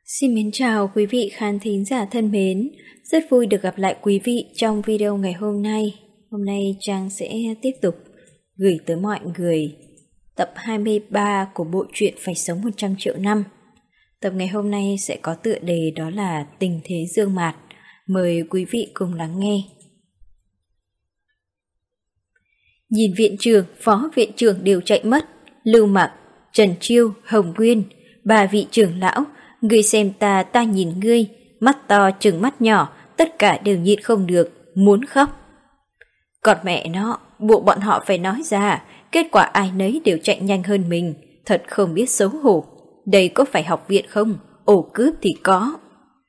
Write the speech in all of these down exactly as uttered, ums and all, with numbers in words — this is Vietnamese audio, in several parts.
Xin mến chào quý vị khán thính giả thân mến, rất vui được gặp lại quý vị trong video ngày hôm nay. Hôm nay Trang sẽ tiếp tục gửi tới mọi người tập hai mươi ba của bộ truyện Phải sống một trăm triệu năm. Tập ngày hôm nay sẽ có tựa đề đó là Tình thế dương mạt. Mời quý vị cùng lắng nghe. Nhìn viện trưởng, phó viện trưởng đều chạy mất, Lưu Mặc, Trần Chiêu, Hồng Nguyên, ba vị trưởng lão, ngươi xem ta, ta nhìn ngươi, mắt to trừng mắt nhỏ, tất cả đều nhịn không được, muốn khóc. Còn mẹ nó, buộc bọn họ phải nói ra, kết quả ai nấy đều chạy nhanh hơn mình, thật không biết xấu hổ. Đây có phải học viện không? Ổ cướp thì có.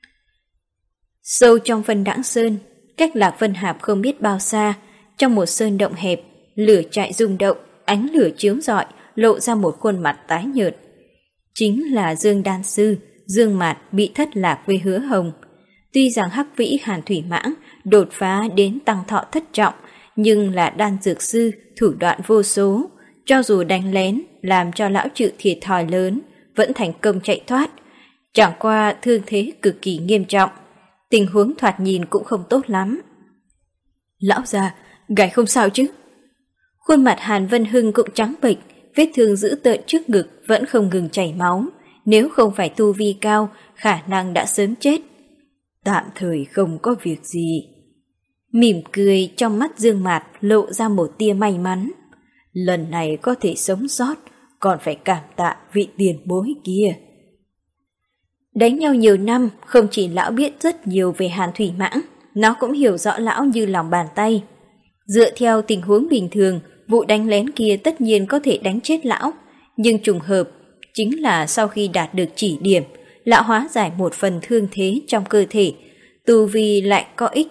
Sâu trong Vân Đãng Sơn, cách Lạc Vân Hạp không biết bao xa, trong một sơn động hẹp, lửa trại rung động, ánh lửa chiếu rọi, lộ ra một khuôn mặt tái nhợt. Chính là Dương Đan Sư, Dương Mạt bị thất lạc với Hứa Hồng. Tuy rằng Hắc Vĩ Hàn Thủy Mãng đột phá đến tăng thọ thất trọng, nhưng là đan dược sư, thủ đoạn vô số. Cho dù đánh lén, làm cho lão chịu thiệt thòi lớn, vẫn thành công chạy thoát. Chẳng qua thương thế cực kỳ nghiêm trọng, tình huống thoạt nhìn cũng không tốt lắm. Lão già, ngài không sao chứ? Khuôn mặt Hàn Vân Hưng cũng trắng bệch, vết thương dữ tợn trước ngực vẫn không ngừng chảy máu. Nếu không phải tu vi cao, khả năng đã sớm chết. Tạm thời không có việc gì. Mỉm cười trong mắt Dương Mạt lộ ra một tia may mắn. Lần này có thể sống sót, còn phải cảm tạ vị tiền bối kia. Đánh nhau nhiều năm, không chỉ lão biết rất nhiều về Hàn Thủy Mãng, nó cũng hiểu rõ lão như lòng bàn tay. Dựa theo tình huống bình thường, vụ đánh lén kia tất nhiên có thể đánh chết lão, nhưng trùng hợp chính là sau khi đạt được chỉ điểm, lão hóa giải một phần thương thế trong cơ thể, tu vi lại có ích.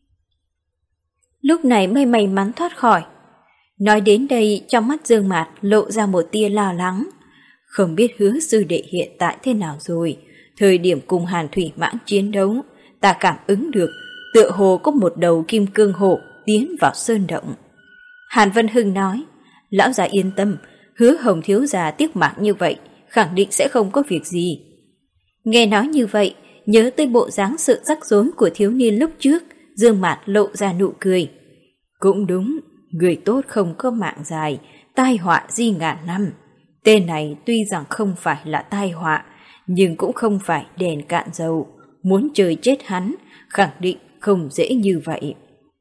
Lúc này mới may mắn thoát khỏi. Nói đến đây, trong mắt Dương Mạt lộ ra một tia lo lắng. Không biết Hứa sư đệ hiện tại thế nào rồi. Thời điểm cùng Hàn Thủy Mãng chiến đấu, ta cảm ứng được tựa hồ có một đầu kim cương hổ tiến vào sơn động. Hàn Vân Hưng nói, lão già yên tâm, Hứa Hồng thiếu già tiếc mạng như vậy, khẳng định sẽ không có việc gì. Nghe nói như vậy, nhớ tới bộ dáng sự rắc rối của thiếu niên lúc trước, Dương Mạt lộ ra nụ cười. Cũng đúng, người tốt không có mạng dài, tai họa di ngàn năm. Tên này tuy rằng không phải là tai họa, nhưng cũng không phải đèn cạn dầu. Muốn chơi chết hắn, khẳng định không dễ như vậy.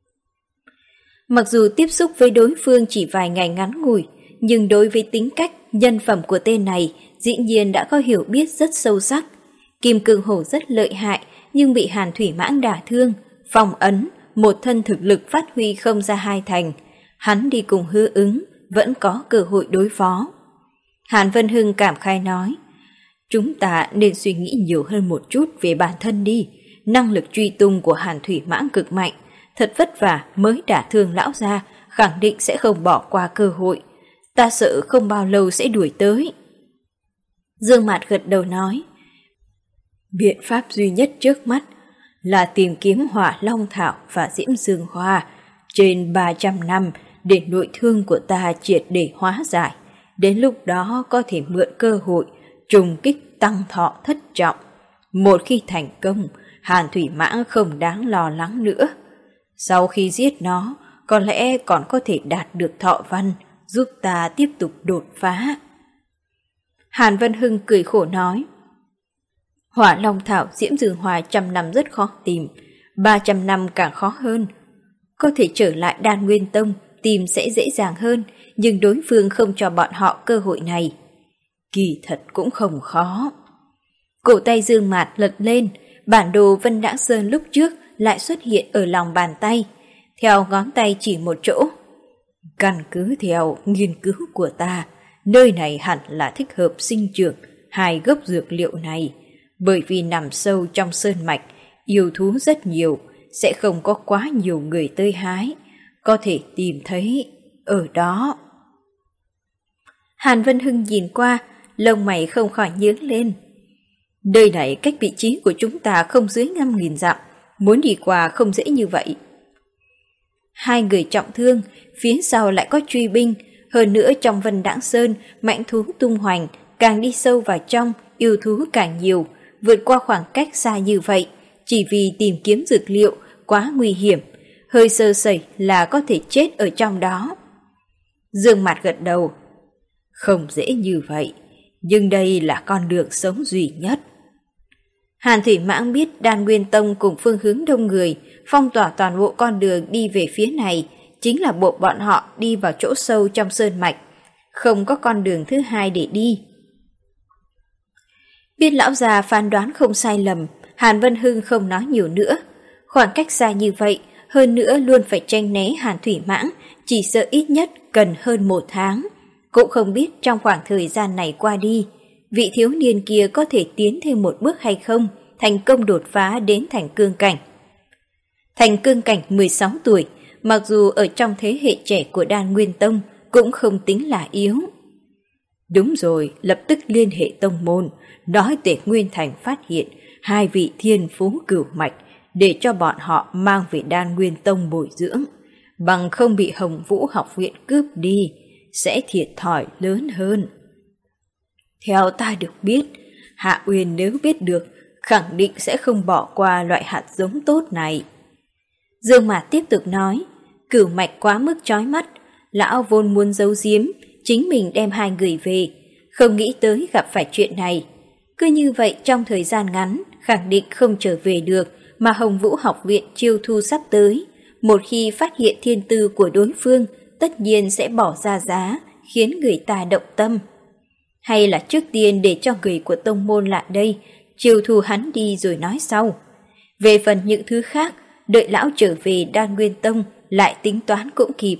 Mặc dù tiếp xúc với đối phương chỉ vài ngày ngắn ngủi, nhưng đối với tính cách, nhân phẩm của tên này dĩ nhiên đã có hiểu biết rất sâu sắc. Kim cương hổ rất lợi hại, nhưng bị Hàn Thủy Mãng đả thương, phong ấn, một thân thực lực phát huy không ra hai thành. Hắn đi cùng Hứa Ứng, vẫn có cơ hội đối phó. Hàn Vân Hưng cảm khai nói, chúng ta nên suy nghĩ nhiều hơn một chút về bản thân đi. Năng lực truy tung của Hàn Thủy Mãng cực mạnh, thật vất vả mới đả thương lão gia, khẳng định sẽ không bỏ qua cơ hội. Ta sợ không bao lâu sẽ đuổi tới. Dương Mạt gật đầu nói, biện pháp duy nhất trước mắt là tìm kiếm Hỏa Long Thảo và Diễm Dương Hoa trên ba trăm năm để nội thương của ta triệt để hóa giải. Đến lúc đó có thể mượn cơ hội trùng kích tăng thọ thất trọng. Một khi thành công, Hàn Thủy Mãng không đáng lo lắng nữa. Sau khi giết nó, có lẽ còn có thể đạt được thọ văn, giúp ta tiếp tục đột phá. Hàn Vân Hưng cười khổ nói, Hỏa Long Thảo Diễm Dương Hoa trăm năm rất khó tìm, ba trăm năm càng khó hơn. Có thể trở lại Đan Nguyên Tông, tìm sẽ dễ dàng hơn, nhưng đối phương không cho bọn họ cơ hội này. Kỳ thật cũng không khó. Cổ tay Dương Mạt lật lên, bản đồ Vân Đãng Sơn lúc trước lại xuất hiện ở lòng bàn tay, theo ngón tay chỉ một chỗ. Căn cứ theo nghiên cứu của ta, nơi này hẳn là thích hợp sinh trưởng hai gốc dược liệu này, bởi vì nằm sâu trong sơn mạch, yêu thú rất nhiều, sẽ không có quá nhiều người tới hái, có thể tìm thấy ở đó. Hàn Vân Hưng nhìn qua, lông mày không khỏi nhướng lên. Nơi này cách vị trí của chúng ta không dưới năm nghìn dặm, muốn đi qua không dễ như vậy. Hai người trọng thương, phía sau lại có truy binh, hơn nữa trong Vân Đãng Sơn, mãnh thú tung hoành, càng đi sâu vào trong, yêu thú càng nhiều, vượt qua khoảng cách xa như vậy, chỉ vì tìm kiếm dược liệu quá nguy hiểm, hơi sơ sẩy là có thể chết ở trong đó. Dương Mạt gật đầu. Không dễ như vậy, nhưng đây là con đường sống duy nhất. Hàn Thủy Mãng biết Đan Nguyên Tông cùng phương hướng đông người, phong tỏa toàn bộ con đường đi về phía này, chính là buộc bọn họ đi vào chỗ sâu trong sơn mạch, không có con đường thứ hai để đi. Biết lão già phán đoán không sai lầm, Hàn Vân Hưng không nói nhiều nữa. Khoảng cách xa như vậy, hơn nữa luôn phải tranh né Hàn Thủy Mãng, chỉ sợ ít nhất cần hơn một tháng. Cũng không biết trong khoảng thời gian này qua đi, vị thiếu niên kia có thể tiến thêm một bước hay không, thành công đột phá đến thành cương cảnh. Thành cương cảnh mười sáu tuổi, mặc dù ở trong thế hệ trẻ của Đan Nguyên Tông cũng không tính là yếu. Đúng rồi, lập tức liên hệ tông môn, nói Tề Nguyên Thành phát hiện hai vị thiên phú cửu mạch để cho bọn họ mang về Đan Nguyên Tông bồi dưỡng, bằng không bị Hồng Vũ học viện cướp đi, sẽ thiệt thòi lớn hơn. Theo ta được biết, Hạ Uyên nếu biết được, khẳng định sẽ không bỏ qua loại hạt giống tốt này. Dương Mạt tiếp tục nói, cửu mạch quá mức chói mắt, lão vốn muốn giấu giếm, chính mình đem hai người về, không nghĩ tới gặp phải chuyện này. Cứ như vậy trong thời gian ngắn, khẳng định không trở về được, mà Hồng Vũ học viện chiêu thu sắp tới. Một khi phát hiện thiên tư của đối phương, tất nhiên sẽ bỏ ra giá, khiến người ta động tâm. Hay là trước tiên để cho người của tông môn lại đây, chiêu thu hắn đi rồi nói sau. Về phần những thứ khác, đợi lão trở về Đan Nguyên Tông, lại tính toán cũng kịp.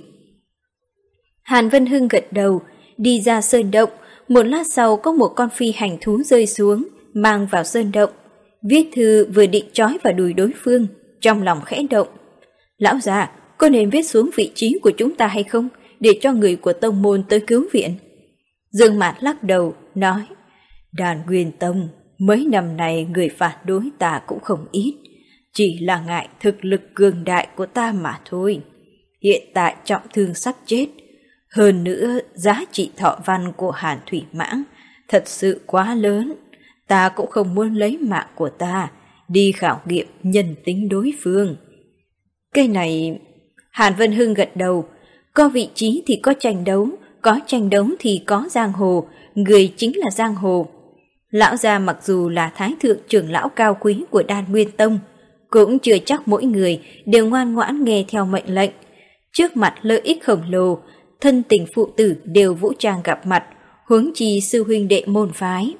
Hàn Vân Hưng gật đầu, đi ra sơn động, một lát sau có một con phi hành thú rơi xuống, mang vào sơn động. Viết thư vừa định trói vào đùi đối phương, trong lòng khẽ động. Lão già, có nên viết xuống vị trí của chúng ta hay không, để cho người của tông môn tới cứu viện? Dương Mạt lắc đầu, nói, Đan Nguyên Tông, mấy năm nay người phản đối ta cũng không ít, chỉ là ngại thực lực cường đại của ta mà thôi. Hiện tại trọng thương sắp chết, hơn nữa giá trị thọ văn của Hàn Thủy Mãng thật sự quá lớn, ta cũng không muốn lấy mạng của ta đi khảo nghiệm nhân tính đối phương. Cái này... Hàn Vân Hưng gật đầu, có vị trí thì có tranh đấu, có tranh đấu thì có giang hồ, người chính là giang hồ. Lão gia mặc dù là thái thượng trưởng lão cao quý của Đan Nguyên Tông, cũng chưa chắc mỗi người đều ngoan ngoãn nghe theo mệnh lệnh. Trước mặt lợi ích khổng lồ, thân tình phụ tử đều vũ trang gặp mặt, huống chi sư huynh đệ môn phái.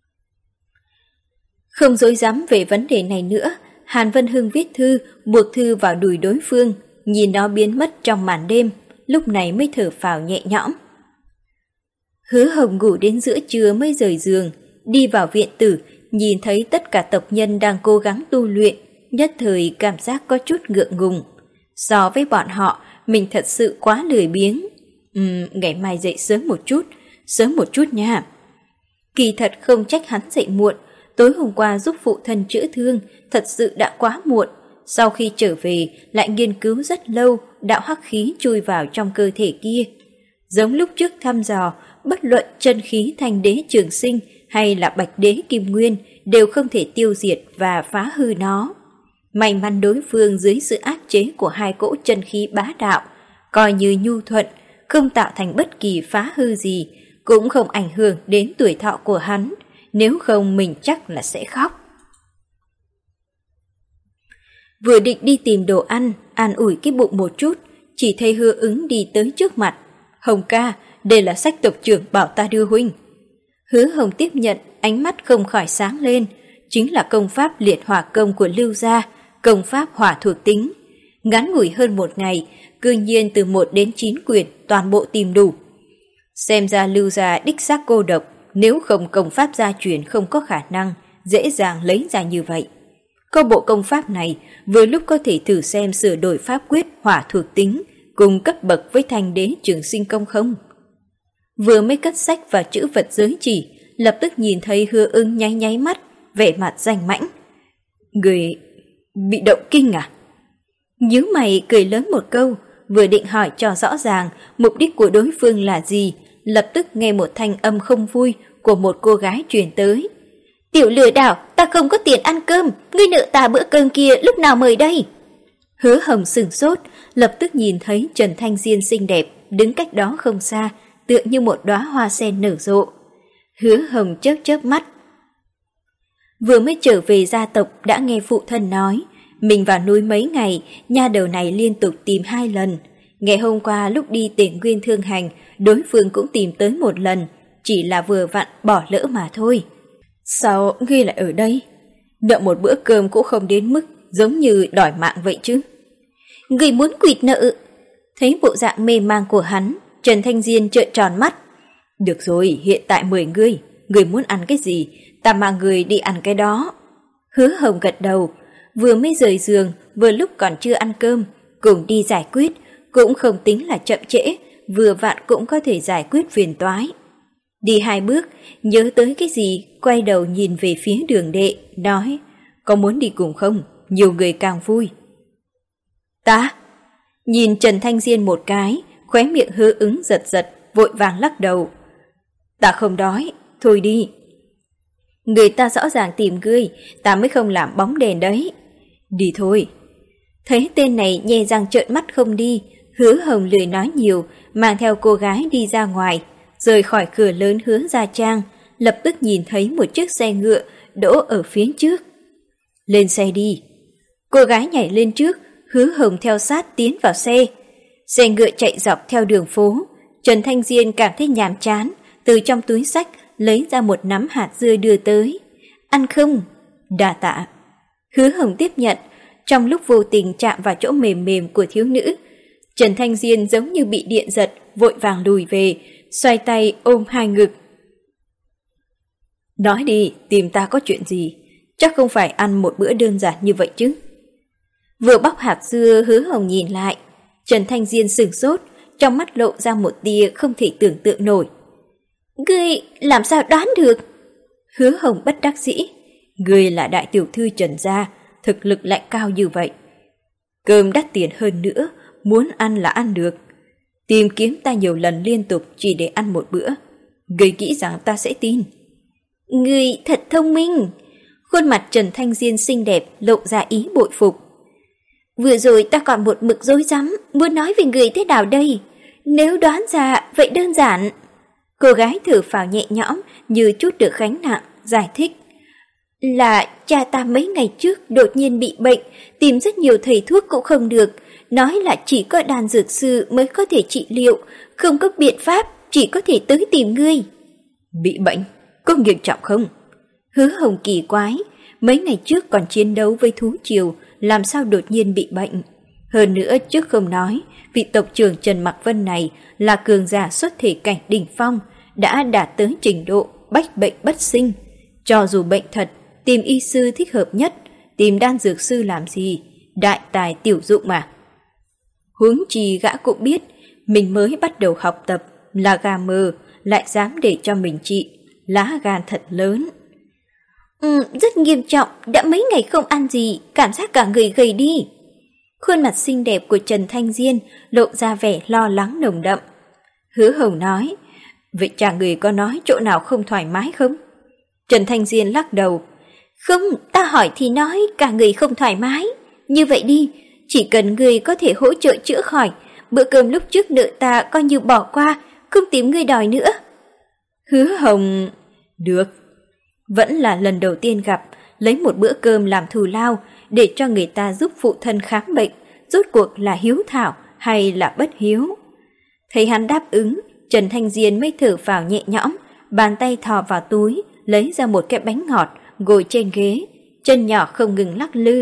Không dối dám về vấn đề này nữa, Hàn Vân Hưng viết thư, buộc thư vào đùi đối phương, nhìn nó biến mất trong màn đêm, lúc này mới thở phào nhẹ nhõm. Hứa Hồng ngủ đến giữa trưa mới rời giường, đi vào viện tử, nhìn thấy tất cả tộc nhân đang cố gắng tu luyện, nhất thời cảm giác có chút ngượng ngùng. So với bọn họ, mình thật sự quá lười biếng. Ừm, ngày mai dậy sớm một chút, sớm một chút nha. Kỳ thật không trách hắn dậy muộn, tối hôm qua giúp phụ thân chữa thương, thật sự đã quá muộn. Sau khi trở về, lại nghiên cứu rất lâu, đạo hắc khí chui vào trong cơ thể kia. Giống lúc trước thăm dò, bất luận chân khí Thanh Đế Trường Sinh hay là Bạch Đế Kim Nguyên đều không thể tiêu diệt và phá hư nó. May mắn đối phương dưới sự áp chế của hai cỗ chân khí bá đạo, coi như nhu thuận, không tạo thành bất kỳ phá hư gì, cũng không ảnh hưởng đến tuổi thọ của hắn, nếu không mình chắc là sẽ khóc. Vừa định đi tìm đồ ăn, an ủi cái bụng một chút, chỉ thấy Hứa Ứng đi tới trước mặt. Hồng ca, đây là sách tộc trưởng bảo ta đưa huynh. Hứa Hồng tiếp nhận, ánh mắt không khỏi sáng lên, chính là công pháp liệt hỏa công của Lưu gia, công pháp hỏa thuộc tính. Ngắn ngủi hơn một ngày, cư nhiên từ một đến chín quyển toàn bộ tìm đủ. Xem ra Lưu gia đích xác cô độc, nếu không công pháp gia truyền không có khả năng dễ dàng lấy ra như vậy. Có bộ công pháp này, vừa lúc có thể thử xem sửa đổi pháp quyết hỏa thuộc tính cùng cấp bậc với Thanh Đế Trường Sinh công không. Vừa mới cất sách vào chữ vật giới chỉ, lập tức nhìn thấy Hứa Ứng nháy nháy mắt, vẻ mặt danh mãnh. Người bị động kinh à? Nhíu mày cười lớn một câu, vừa định hỏi cho rõ ràng mục đích của đối phương là gì, lập tức nghe một thanh âm không vui của một cô gái truyền tới. Tiểu lừa đảo, ta không có tiền ăn cơm, ngươi nợ ta bữa cơm kia lúc nào mời đây? Hứa Hồng sửng sốt, lập tức nhìn thấy Trần Thanh Diên xinh đẹp đứng cách đó không xa, tựa như một đóa hoa sen nở rộ. Hứa Hồng chớp chớp mắt. Vừa mới trở về gia tộc đã nghe phụ thân nói, mình vào núi mấy ngày, nha đầu này liên tục tìm hai lần. Ngày hôm qua lúc đi Tịnh Nguyên Thương Hành, đối phương cũng tìm tới một lần, chỉ là vừa vặn bỏ lỡ mà thôi. Sao ngươi lại ở đây? Nợ một bữa cơm cũng không đến mức giống như đòi mạng vậy chứ. Ngươi muốn quỵt nợ. Thấy bộ dạng mê mang của hắn, Trần Thanh Diên trợn tròn mắt. Được rồi, hiện tại mười ngươi, ngươi muốn ăn cái gì, ta mang ngươi đi ăn cái đó. Hứa Hồng gật đầu, vừa mới rời giường, vừa lúc còn chưa ăn cơm, cùng đi giải quyết, cũng không tính là chậm trễ, vừa vặn cũng có thể giải quyết phiền toái. Đi hai bước, nhớ tới cái gì, quay đầu nhìn về phía Đường Đệ, nói, có muốn đi cùng không? Nhiều người càng vui. Ta? Nhìn Trần Thanh Diên một cái, khóe miệng hư ứng giật giật, vội vàng lắc đầu. Ta không đói, thôi đi. Người ta rõ ràng tìm ngươi, ta mới không làm bóng đèn đấy. Đi thôi. Thấy tên này nhe răng trợn mắt không đi, Hứa Hồng lười nói nhiều, mang theo cô gái đi ra ngoài, rời khỏi cửa lớn Hứa Gia Trang, lập tức nhìn thấy một chiếc xe ngựa đỗ ở phía trước. Lên xe đi. Cô gái nhảy lên trước, Hứa Hồng theo sát tiến vào xe. Xe ngựa chạy dọc theo đường phố, Trần Thanh Diên cảm thấy nhàm chán, từ trong túi xách lấy ra một nắm hạt dưa đưa tới. Ăn không? Đa tạ. Hứa Hồng tiếp nhận, trong lúc vô tình chạm vào chỗ mềm mềm của thiếu nữ. Trần Thanh Diên giống như bị điện giật, vội vàng lùi về, xoay tay ôm hai ngực. Nói đi, tìm ta có chuyện gì? Chắc không phải ăn một bữa đơn giản như vậy chứ. Vừa bóc hạt dưa, Hứa Hồng nhìn lại, Trần Thanh Diên sửng sốt, trong mắt lộ ra một tia không thể tưởng tượng nổi. Ngươi làm sao đoán được? Hứa Hồng bất đắc dĩ. Ngươi là đại tiểu thư Trần gia, thực lực lại cao như vậy. Cơm đắt tiền hơn nữa, muốn ăn là ăn được. Tìm kiếm ta nhiều lần liên tục chỉ để ăn một bữa. Ngươi nghĩ rằng ta sẽ tin? Ngươi thật thông minh. Khuôn mặt Trần Thanh Diên xinh đẹp lộ ra ý bội phục. Vừa rồi ta còn một mực rối rắm, muốn nói về người thế nào đây? Nếu đoán ra, vậy đơn giản. Cô gái thở phào nhẹ nhõm như chút được gánh nặng, giải thích. Là cha ta mấy ngày trước đột nhiên bị bệnh, tìm rất nhiều thầy thuốc cũng không được, nói là chỉ có đan dược sư mới có thể trị liệu, không có biện pháp, chỉ có thể tới tìm ngươi. Bị bệnh? Có nghiêm trọng không? Hứa Hồng kỳ quái, mấy ngày trước còn chiến đấu với thú triều, làm sao đột nhiên bị bệnh? Hơn nữa trước không nói, vị tộc trưởng Trần Mặc Vân này là cường giả xuất thể cảnh đỉnh phong, đã đạt tới trình độ bách bệnh bất sinh. Cho dù bệnh thật, tìm y sư thích hợp nhất, tìm đan dược sư làm gì, đại tài tiểu dụng mà. Huống chi gã cũng biết, mình mới bắt đầu học tập, là gà mờ, lại dám để cho mình trị, lá gan thật lớn. Ừ, rất nghiêm trọng, đã mấy ngày không ăn gì, cảm giác cả người gầy đi. Khuôn mặt xinh đẹp của Trần Thanh Diên lộ ra vẻ lo lắng nồng đậm. Hứa Hồng nói, vậy chàng người có nói chỗ nào không thoải mái không? Trần Thanh Diên lắc đầu, không, ta hỏi thì nói cả người không thoải mái. Như vậy đi, chỉ cần người có thể hỗ trợ chữa khỏi, bữa cơm lúc trước nợ ta coi như bỏ qua, không tìm người đòi nữa. Hứa Hồng, được. Vẫn là lần đầu tiên gặp, lấy một bữa cơm làm thù lao để cho người ta giúp phụ thân khám bệnh, rốt cuộc là hiếu thảo hay là bất hiếu. Thấy hắn đáp ứng, Trần Thanh Diên mới thở phào nhẹ nhõm, bàn tay thò vào túi, lấy ra một cái bánh ngọt, ngồi trên ghế, chân nhỏ không ngừng lắc lư.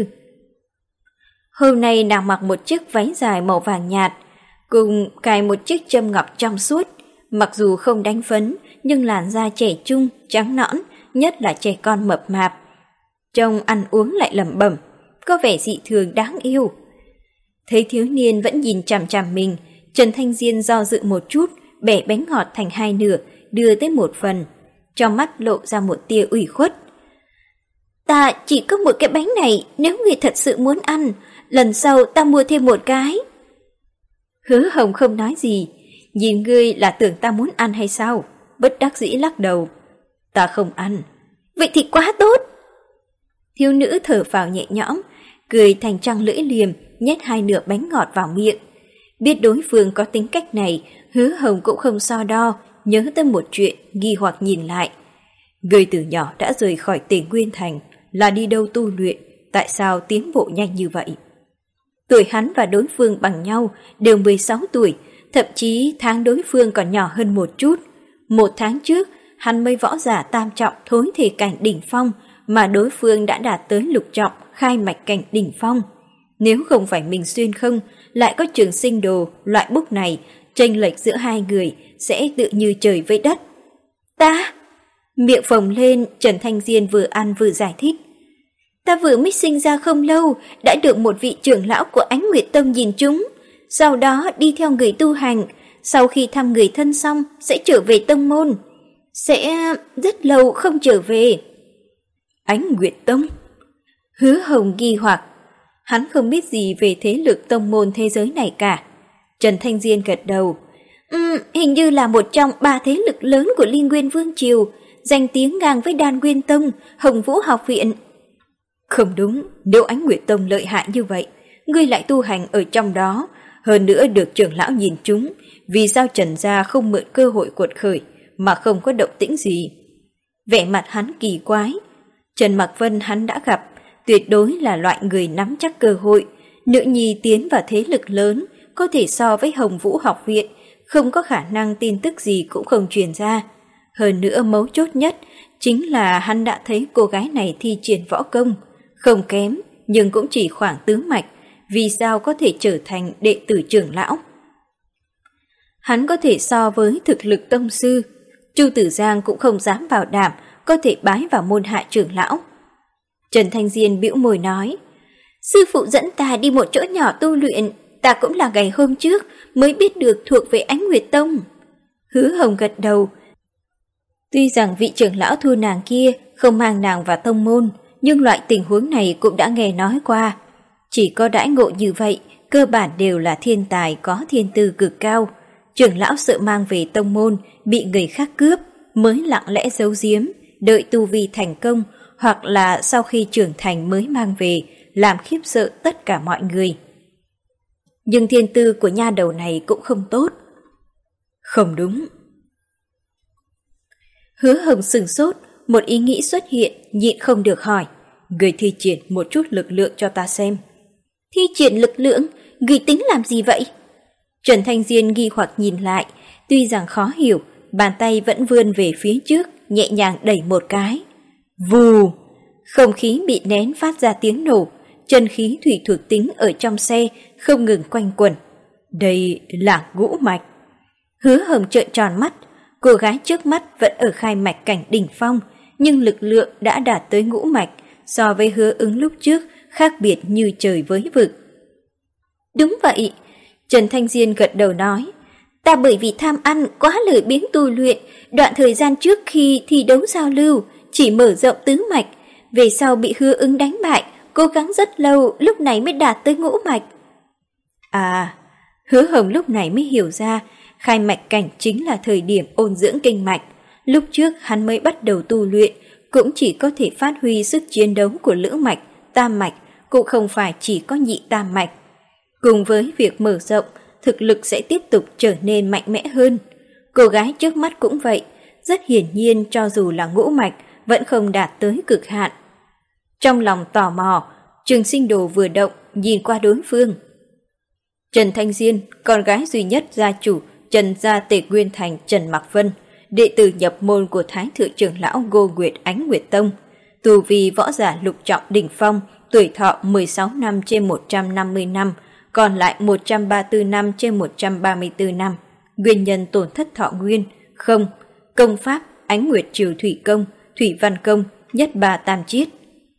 Hôm nay nàng mặc một chiếc váy dài màu vàng nhạt, cùng cài một chiếc châm ngọc trong suốt, mặc dù không đánh phấn, nhưng làn da trẻ trung, trắng nõn, nhất là trẻ con mập mạp. Trông ăn uống lại lẩm bẩm, có vẻ dị thường đáng yêu. Thấy thiếu niên vẫn nhìn chằm chằm mình, Trần Thanh Diên do dự một chút, bẻ bánh ngọt thành hai nửa, đưa tới một phần. Trong mắt lộ ra một tia ủy khuất. Ta chỉ có một cái bánh này, nếu người thật sự muốn ăn, lần sau ta mua thêm một cái. Hứa Hồng không nói gì, nhìn ngươi là tưởng ta muốn ăn hay sao? Bất đắc dĩ lắc đầu. Ta không ăn. Vậy thì quá tốt. Thiếu nữ thở phào nhẹ nhõm, cười thành trăng lưỡi liềm, nhét hai nửa bánh ngọt vào miệng. Biết đối phương có tính cách này, Hứa Hồng cũng không so đo, nhớ tới một chuyện, nghi hoặc nhìn lại. Người từ nhỏ đã rời khỏi Tề Nguyên Thành, là đi đâu tu luyện, tại sao tiến bộ nhanh như vậy? Tuổi hắn và đối phương bằng nhau, đều mười sáu tuổi, thậm chí tháng đối phương còn nhỏ hơn một chút. Một tháng trước, hắn mới võ giả tam trọng thối thể cảnh đỉnh phong, mà đối phương đã đạt tới lục trọng khai mạch cảnh đỉnh phong. Nếu không phải mình xuyên không, lại có Trường Sinh Đồ, loại bút này, chênh lệch giữa hai người sẽ tự như trời với đất. Ta! Miệng phồng lên, Trần Thanh Diên vừa ăn vừa giải thích. Ta vừa mới sinh ra không lâu, đã được một vị trưởng lão của Ánh Nguyệt Tông nhìn trúng. Sau đó đi theo người tu hành, sau khi thăm người thân xong sẽ trở về tông môn. Sẽ rất lâu không trở về. Ánh Nguyệt Tông? Hứa Hồng nghi hoặc. Hắn không biết gì về thế lực tông môn thế giới này cả. Trần Thanh Diên gật đầu. Um, hình như là một trong ba thế lực lớn của Linh Nguyên Vương Triều, danh tiếng ngang với Đan Nguyên Tông, Hồng Vũ Học Viện. Không đúng, nếu Ánh Nguyệt Tông lợi hại như vậy, ngươi lại tu hành ở trong đó, hơn nữa được trưởng lão nhìn trúng, vì sao Trần gia không mượn cơ hội cuột khởi mà không có động tĩnh gì? Vẻ mặt hắn kỳ quái. Trần Mặc Vân hắn đã gặp, tuyệt đối là loại người nắm chắc cơ hội, nữ nhi tiến vào thế lực lớn, có thể so với Hồng Vũ Học Viện, không có khả năng tin tức gì cũng không truyền ra. Hơn nữa mấu chốt nhất chính là hắn đã thấy cô gái này thi triển võ công, không kém nhưng cũng chỉ khoảng tứ mạch, vì sao có thể trở thành đệ tử trưởng lão? Hắn có thể so với thực lực tông sư, Chu Tử Giang cũng không dám bảo đảm có thể bái vào môn hạ trưởng lão. Trần Thanh Diên bĩu môi nói, sư phụ dẫn ta đi một chỗ nhỏ tu luyện, ta cũng là ngày hôm trước mới biết được thuộc về Ánh Nguyệt Tông. Hứa Hồng gật đầu. Tuy rằng vị trưởng lão thu nàng kia không mang nàng vào tông môn, nhưng loại tình huống này cũng đã nghe nói qua. Chỉ có đãi ngộ như vậy, cơ bản đều là thiên tài có thiên tư cực cao. Trưởng lão sợ mang về tông môn, bị người khác cướp, mới lặng lẽ giấu giếm, đợi tu vi thành công, hoặc là sau khi trưởng thành mới mang về, làm khiếp sợ tất cả mọi người. Nhưng thiên tư của nha đầu này cũng không tốt. Không đúng. Hứa Hồng sừng sốt, một ý nghĩ xuất hiện, nhịn không được hỏi. Người thi triển một chút lực lượng cho ta xem. Thi triển lực lượng? Người tính làm gì vậy? Trần Thanh Diên nghi hoặc nhìn lại, tuy rằng khó hiểu, bàn tay vẫn vươn về phía trước, nhẹ nhàng đẩy một cái. Vù! Không khí bị nén phát ra tiếng nổ, chân khí thủy thuộc tính ở trong xe không ngừng quanh quẩn. Đây là ngũ mạch. Hứa Hồng trợn tròn mắt, cô gái trước mắt vẫn ở khai mạch cảnh đỉnh phong, nhưng lực lượng đã đạt tới ngũ mạch, so với Hứa Ứng lúc trước khác biệt như trời với vực. Đúng vậy, Trần Thanh Diên gật đầu nói, ta bởi vì tham ăn quá lười biếng tu luyện, đoạn thời gian trước khi thi đấu giao lưu chỉ mở rộng tứ mạch, về sau bị Hứa Ứng đánh bại, cố gắng rất lâu lúc này mới đạt tới ngũ mạch. À, Hứa Hồng lúc này mới hiểu ra, khai mạch cảnh chính là thời điểm ôn dưỡng kinh mạch. Lúc trước hắn mới bắt đầu tu luyện, cũng chỉ có thể phát huy sức chiến đấu của lữ mạch, tam mạch, cũng không phải chỉ có nhị tam mạch. Cùng với việc mở rộng, thực lực sẽ tiếp tục trở nên mạnh mẽ hơn. Cô gái trước mắt cũng vậy, rất hiển nhiên cho dù là ngũ mạch, vẫn không đạt tới cực hạn. Trong lòng tò mò, Trường Sinh Đồ vừa động, nhìn qua đối phương. Trần Thanh Diên, con gái duy nhất gia chủ Trần gia Tề Nguyên Thành Trần Mặc Vân, đệ tử nhập môn của Thái thượng trưởng lão Ngô Nguyệt Ánh Nguyệt Tông, tu vi võ giả lục trọng đỉnh phong, tuổi thọ mười sáu năm trên một trăm năm mươi năm, còn lại một trăm ba mươi tư năm trên một trăm ba mươi tư năm. Nguyên nhân tổn thất thọ nguyên, không. Công pháp Ánh Nguyệt Triều Thủy Công, Thủy Văn Công, nhất ba tam chiết.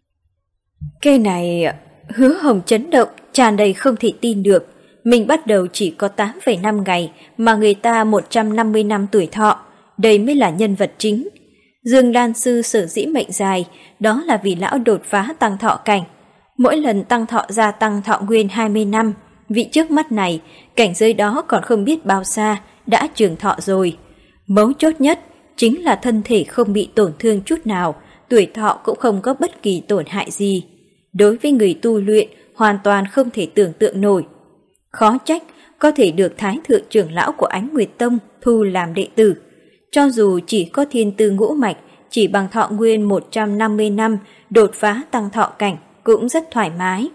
Cái này, Hứa Hồng chấn động, tràn đầy không thể tin được. Mình bắt đầu chỉ có tám phẩy năm ngày mà người ta một trăm năm mươi năm tuổi thọ, đây mới là nhân vật chính. Dương Đan Sư sở dĩ mệnh dài, đó là vì lão đột phá tăng thọ cảnh. Mỗi lần tăng thọ gia tăng thọ nguyên hai mươi năm, vị trước mắt này, cảnh giới đó còn không biết bao xa, đã trường thọ rồi. Mấu chốt nhất chính là thân thể không bị tổn thương chút nào, tuổi thọ cũng không có bất kỳ tổn hại gì. Đối với người tu luyện, hoàn toàn không thể tưởng tượng nổi. Khó trách có thể được Thái thượng trưởng lão của Ánh Nguyệt Tông thu làm đệ tử. Cho dù chỉ có thiên tư ngũ mạch, chỉ bằng thọ nguyên một trăm năm mươi năm, đột phá tăng thọ cảnh cũng rất thoải mái.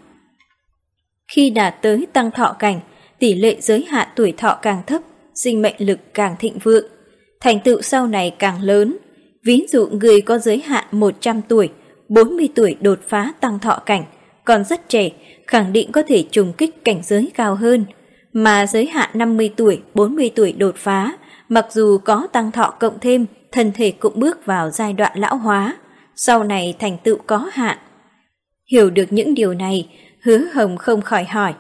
Khi đạt tới tăng thọ cảnh, tỷ lệ giới hạn tuổi thọ càng thấp, sinh mệnh lực càng thịnh vượng, thành tựu sau này càng lớn. Ví dụ người có giới hạn một trăm tuổi, bốn mươi tuổi đột phá tăng thọ cảnh, còn rất trẻ, khẳng định có thể trùng kích cảnh giới cao hơn. Mà giới hạn năm mươi tuổi, bốn mươi tuổi đột phá, mặc dù có tăng thọ cộng thêm, thân thể cũng bước vào giai đoạn lão hóa, sau này thành tựu có hạn. Hiểu được những điều này, Hứa Hồng không khỏi hỏi.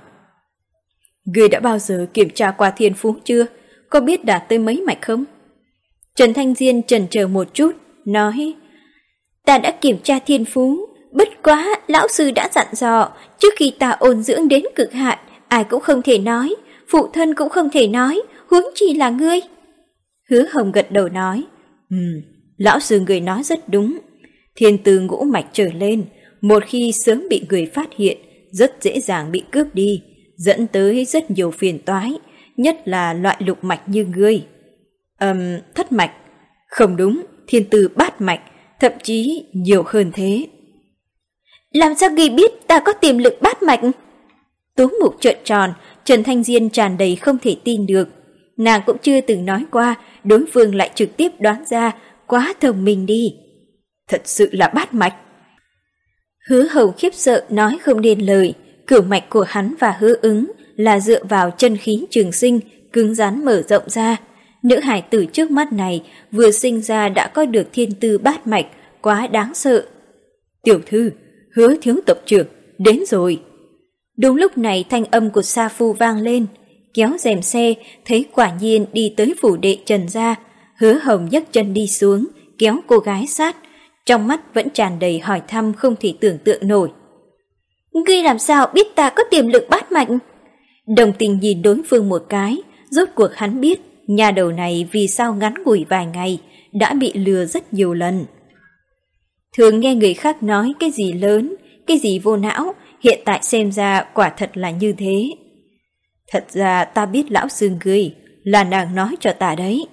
Ngươi đã bao giờ kiểm tra qua thiên phú chưa? Có biết đạt tới mấy mạch không? Trần Thanh Diên chần chờ một chút, nói: Ta đã kiểm tra thiên phú, bất quá lão sư đã dặn dò, trước khi ta ôn dưỡng đến cực hạn, ai cũng không thể nói, phụ thân cũng không thể nói, huống chi là ngươi. Hứa Hồng gật đầu nói: Ừm, lão sư người nói rất đúng. Thiên tư ngũ mạch trở lên, một khi sớm bị người phát hiện, rất dễ dàng bị cướp đi, dẫn tới rất nhiều phiền toái, nhất là loại lục mạch như ngươi. Ừm, thất mạch. Không đúng, thiên tư bát mạch, thậm chí nhiều hơn thế. Làm sao ngươi biết ta có tiềm lực bát mạch? Tú mục trợn tròn, Trần Thanh Diên tràn đầy không thể tin được. Nàng cũng chưa từng nói qua, đối phương lại trực tiếp đoán ra, quá thông minh đi. Thật sự là bát mạch. Hứa Hầu khiếp sợ nói không nên lời, cửu mạch của hắn và Hứa Ứng là dựa vào chân khí trường sinh, cứng rắn mở rộng ra. Nữ hải tử trước mắt này vừa sinh ra đã có được thiên tư bát mạch, quá đáng sợ. Tiểu thư, Hứa thiếu tộc trưởng, đến rồi. Đúng lúc này thanh âm của Sa Phu vang lên, kéo rèm xe, thấy quả nhiên đi tới phủ đệ Trần gia. Hứa Hồng nhấc chân đi xuống, kéo cô gái sát, trong mắt vẫn tràn đầy hỏi thăm không thể tưởng tượng nổi. Ngươi làm sao biết ta có tiềm lực bát mạch? Đồng tình nhìn đối phương một cái, rốt cuộc hắn biết nhà đầu này vì sao ngắn ngủi vài ngày đã bị lừa rất nhiều lần. Thường nghe người khác nói cái gì lớn, cái gì vô não, hiện tại xem ra quả thật là như thế. Thật ra ta biết lão sư ngươi, là nàng nói cho ta đấy.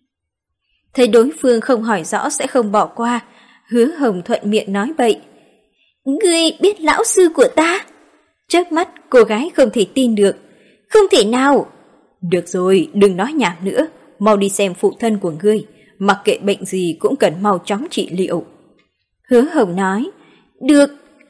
Thấy đối phương không hỏi rõ sẽ không bỏ qua, Hứa Hồng thuận miệng nói bậy. Ngươi biết lão sư của ta? Chớp mắt cô gái không thể tin được. Không thể nào. Được rồi, đừng nói nhảm nữa, mau đi xem phụ thân của ngươi, mặc kệ bệnh gì cũng cần mau chóng trị liệu. Hứa Hồng nói. Được.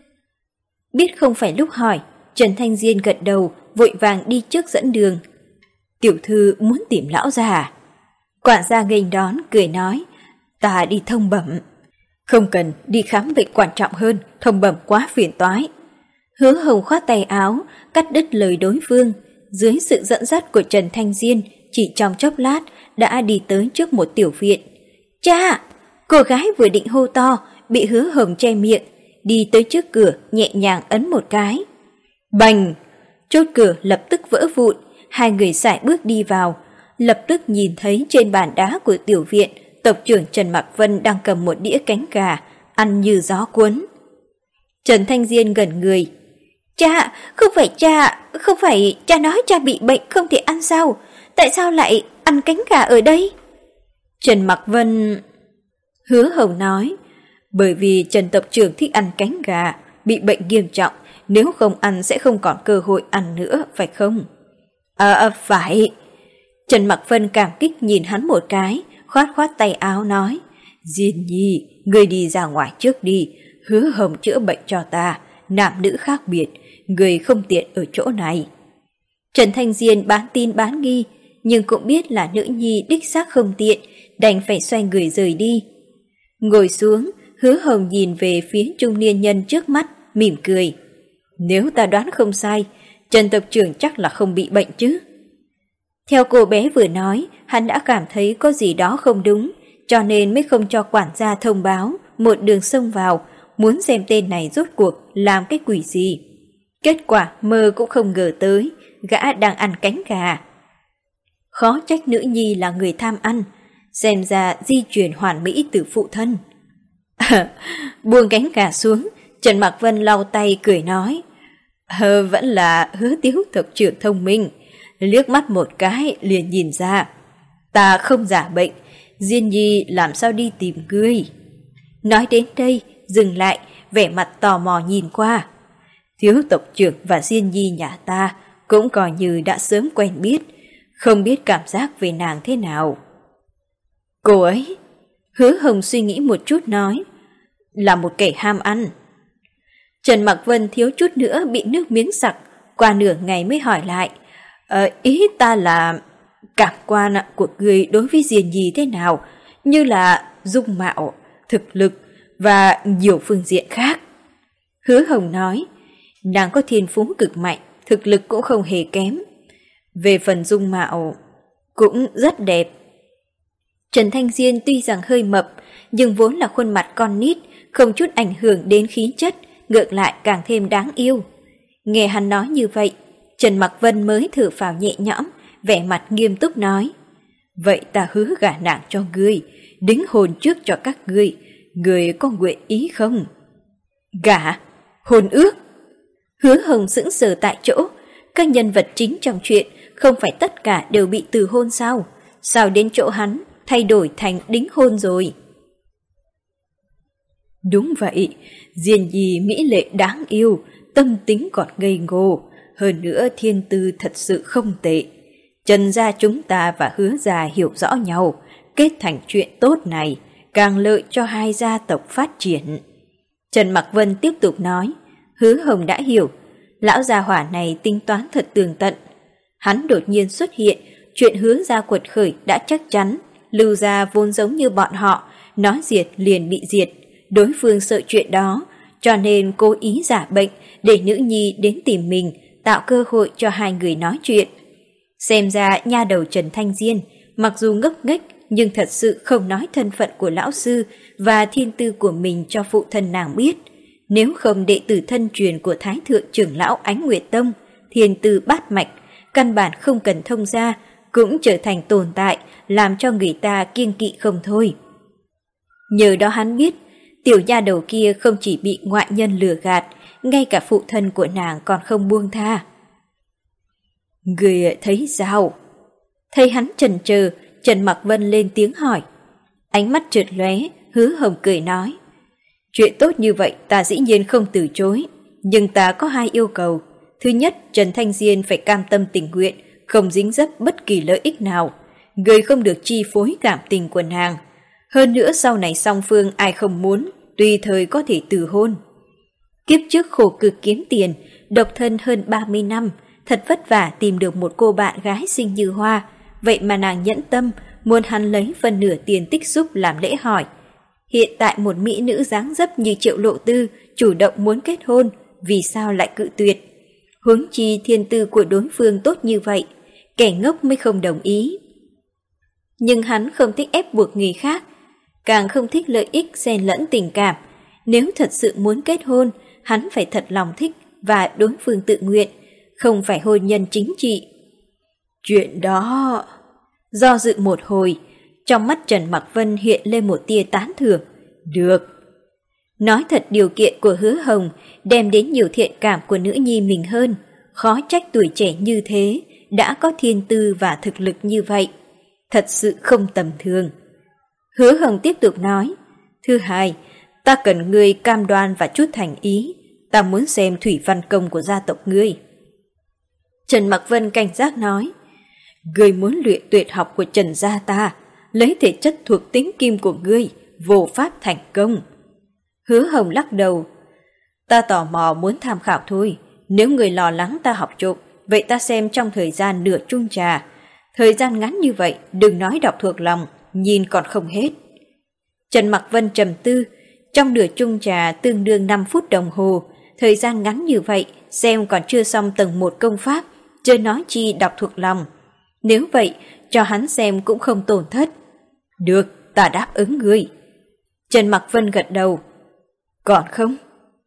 Biết không phải lúc hỏi, Trần Thanh Diên gật đầu, vội vàng đi trước dẫn đường. Tiểu thư muốn tìm lão già. Quản gia nghênh đón, cười nói. Ta đi thông bẩm. Không cần, đi khám bệnh quan trọng hơn, thông bẩm quá phiền toái. Hứa Hồng khoát tay áo, cắt đứt lời đối phương. Dưới sự dẫn dắt của Trần Thanh Diên, chỉ trong chốc lát đã đi tới trước một tiểu viện. Cha! Cô gái vừa định hô to, bị Hứa Hồng che miệng, đi tới trước cửa nhẹ nhàng ấn một cái. Bành! Chốt cửa lập tức vỡ vụn, hai người sải bước đi vào, lập tức nhìn thấy trên bàn đá của tiểu viện, tộc trưởng Trần Mạc Vân đang cầm một đĩa cánh gà, ăn như gió cuốn. Trần Thanh Diên gần người. Cha, không phải cha, không phải cha nói cha bị bệnh không thể ăn sao? Tại sao lại ăn cánh gà ở đây? Trần Mạc Vân... Hứa Hồng nói, bởi vì Trần tộc trưởng thích ăn cánh gà, bị bệnh nghiêm trọng, nếu không ăn sẽ không còn cơ hội ăn nữa, phải không? À, à phải. Trần Mạc Vân cảm kích nhìn hắn một cái, khoát khoát tay áo nói, Diên Nhi, ngươi đi ra ngoài trước đi, Hứa Hồng chữa bệnh cho ta, nam nữ khác biệt, người không tiện ở chỗ này. Trần Thanh Diên bán tin bán nghi, nhưng cũng biết là nữ nhi đích xác không tiện, đành phải xoay người rời đi. Ngồi xuống, Hứa Hồng nhìn về phía trung niên nhân trước mắt, mỉm cười. Nếu ta đoán không sai, Trần tộc trưởng chắc là không bị bệnh chứ. Theo cô bé vừa nói, hắn đã cảm thấy có gì đó không đúng, cho nên mới không cho quản gia thông báo, một đường xông vào, muốn xem tên này rốt cuộc làm cái quỷ gì. Kết quả mơ cũng không ngờ tới, gã đang ăn cánh gà. Khó trách nữ nhi là người tham ăn, xem ra di truyền hoàn mỹ từ phụ thân. Buông cánh gà xuống, Trần Mạc Vân lau tay cười nói, Ờ, vẫn là Hứa Tiếu tộc trưởng thông minh, liếc mắt một cái liền nhìn ra. Ta không giả bệnh, Diên Nhi làm sao đi tìm ngươi. Nói đến đây, dừng lại, vẻ mặt tò mò nhìn qua. Thiếu tộc trưởng và Diên Nhi nhà ta cũng coi như đã sớm quen biết, không biết cảm giác về nàng thế nào. Cô ấy, Hứa Hồng suy nghĩ một chút nói, là một kẻ ham ăn. Trần Mạc Vân thiếu chút nữa bị nước miếng sặc, qua nửa ngày mới hỏi lại, ờ, ý ta là cảm quan của người đối với Diên Nhi thế nào, như là dung mạo, thực lực và nhiều phương diện khác. Hứa Hồng nói, nàng có thiên phú cực mạnh, thực lực cũng không hề kém. Về phần dung mạo, cũng rất đẹp. Trần Thanh Diên tuy rằng hơi mập, nhưng vốn là khuôn mặt con nít, không chút ảnh hưởng đến khí chất, ngược lại càng thêm đáng yêu. Nghe hắn nói như vậy, Trần Mạc Vân mới thở phào nhẹ nhõm, vẻ mặt nghiêm túc nói, vậy ta hứa gả nàng cho ngươi, đính hôn trước cho các ngươi, ngươi có nguyện ý không? Gả? Hôn ước? Hứa Hồng sững sờ tại chỗ, các nhân vật chính trong chuyện không phải tất cả đều bị từ hôn sao? Sao đến chỗ hắn thay đổi thành đính hôn rồi? Đúng vậy, Diên Nhi mỹ lệ đáng yêu, tâm tính còn ngây ngô, hơn nữa thiên tư thật sự không tệ. Trần gia chúng ta và Hứa gia hiểu rõ nhau, kết thành chuyện tốt này, càng lợi cho hai gia tộc phát triển. Trần Mạc Vân tiếp tục nói, Hứa Hồng đã hiểu, lão gia hỏa này tính toán thật tường tận. Hắn đột nhiên xuất hiện, chuyện Hứa gia quật khởi đã chắc chắn, Lưu gia vốn giống như bọn họ, nói diệt liền bị diệt, đối phương sợ chuyện đó, cho nên cố ý giả bệnh để nữ nhi đến tìm mình, tạo cơ hội cho hai người nói chuyện. Xem ra nha đầu Trần Thanh Diên, mặc dù ngốc nghếch nhưng thật sự không nói thân phận của lão sư và thiên tư của mình cho phụ thân nàng biết. Nếu không đệ tử thân truyền của Thái Thượng trưởng lão Ánh Nguyệt Tông, thiên tư bát mạch, căn bản không cần thông gia, cũng trở thành tồn tại làm cho người ta kiêng kỵ không thôi. Nhờ đó hắn biết, tiểu nha đầu kia không chỉ bị ngoại nhân lừa gạt, ngay cả phụ thân của nàng còn không buông tha. Người thấy sao? Thấy hắn chần chờ, Trần Mạc Vân lên tiếng hỏi. Ánh mắt trượt lóe, Hứa Hồng cười nói, chuyện tốt như vậy ta dĩ nhiên không từ chối, nhưng ta có hai yêu cầu. Thứ nhất, Trần Thanh Diên phải cam tâm tình nguyện, không dính dấp bất kỳ lợi ích nào, người không được chi phối cảm tình của nàng. Hơn nữa sau này song phương ai không muốn, tùy thời có thể từ hôn. Kiếp trước khổ cực kiếm tiền, độc thân hơn ba mươi năm, thật vất vả tìm được một cô bạn gái xinh như hoa, vậy mà nàng nhẫn tâm, muốn hắn lấy phần nửa tiền tích xúc làm lễ hỏi. Hiện tại một mỹ nữ dáng dấp như Triệu Lộ Tư chủ động muốn kết hôn, vì sao lại cự tuyệt? Huống chi thiên tư của đối phương tốt như vậy, kẻ ngốc mới không đồng ý. Nhưng hắn không thích ép buộc người khác, càng không thích lợi ích xen lẫn tình cảm. Nếu thật sự muốn kết hôn, hắn phải thật lòng thích và đối phương tự nguyện, không phải hôn nhân chính trị. Chuyện đó... Do dự một hồi, trong mắt Trần Mạc Vân hiện lên một tia tán thưởng. Được. Nói thật điều kiện của Hứa Hồng đem đến nhiều thiện cảm của nữ nhi mình hơn, khó trách tuổi trẻ như thế, đã có thiên tư và thực lực như vậy. Thật sự không tầm thường. Hứa Hồng tiếp tục nói, thứ hai, ta cần ngươi cam đoan và chút thành ý, ta muốn xem thủy văn công của gia tộc ngươi. Trần Mạc Vân cảnh giác nói, ngươi muốn luyện tuyệt học của Trần gia ta, lấy thể chất thuộc tính kim của ngươi, vô pháp thành công. Hứa Hồng lắc đầu, ta tò mò muốn tham khảo thôi, nếu người lo lắng ta học trộm, vậy ta xem trong thời gian nửa chung trà. Thời gian ngắn như vậy, đừng nói đọc thuộc lòng, nhìn còn không hết. Trần Mạc Vân trầm tư, trong nửa chung trà tương đương năm phút đồng hồ, thời gian ngắn như vậy, xem còn chưa xong tầng một công pháp, chưa nói chi đọc thuộc lòng. Nếu vậy, cho hắn xem cũng không tổn thất. Được, ta đáp ứng ngươi. Trần Mạc Vân gật đầu. Còn không?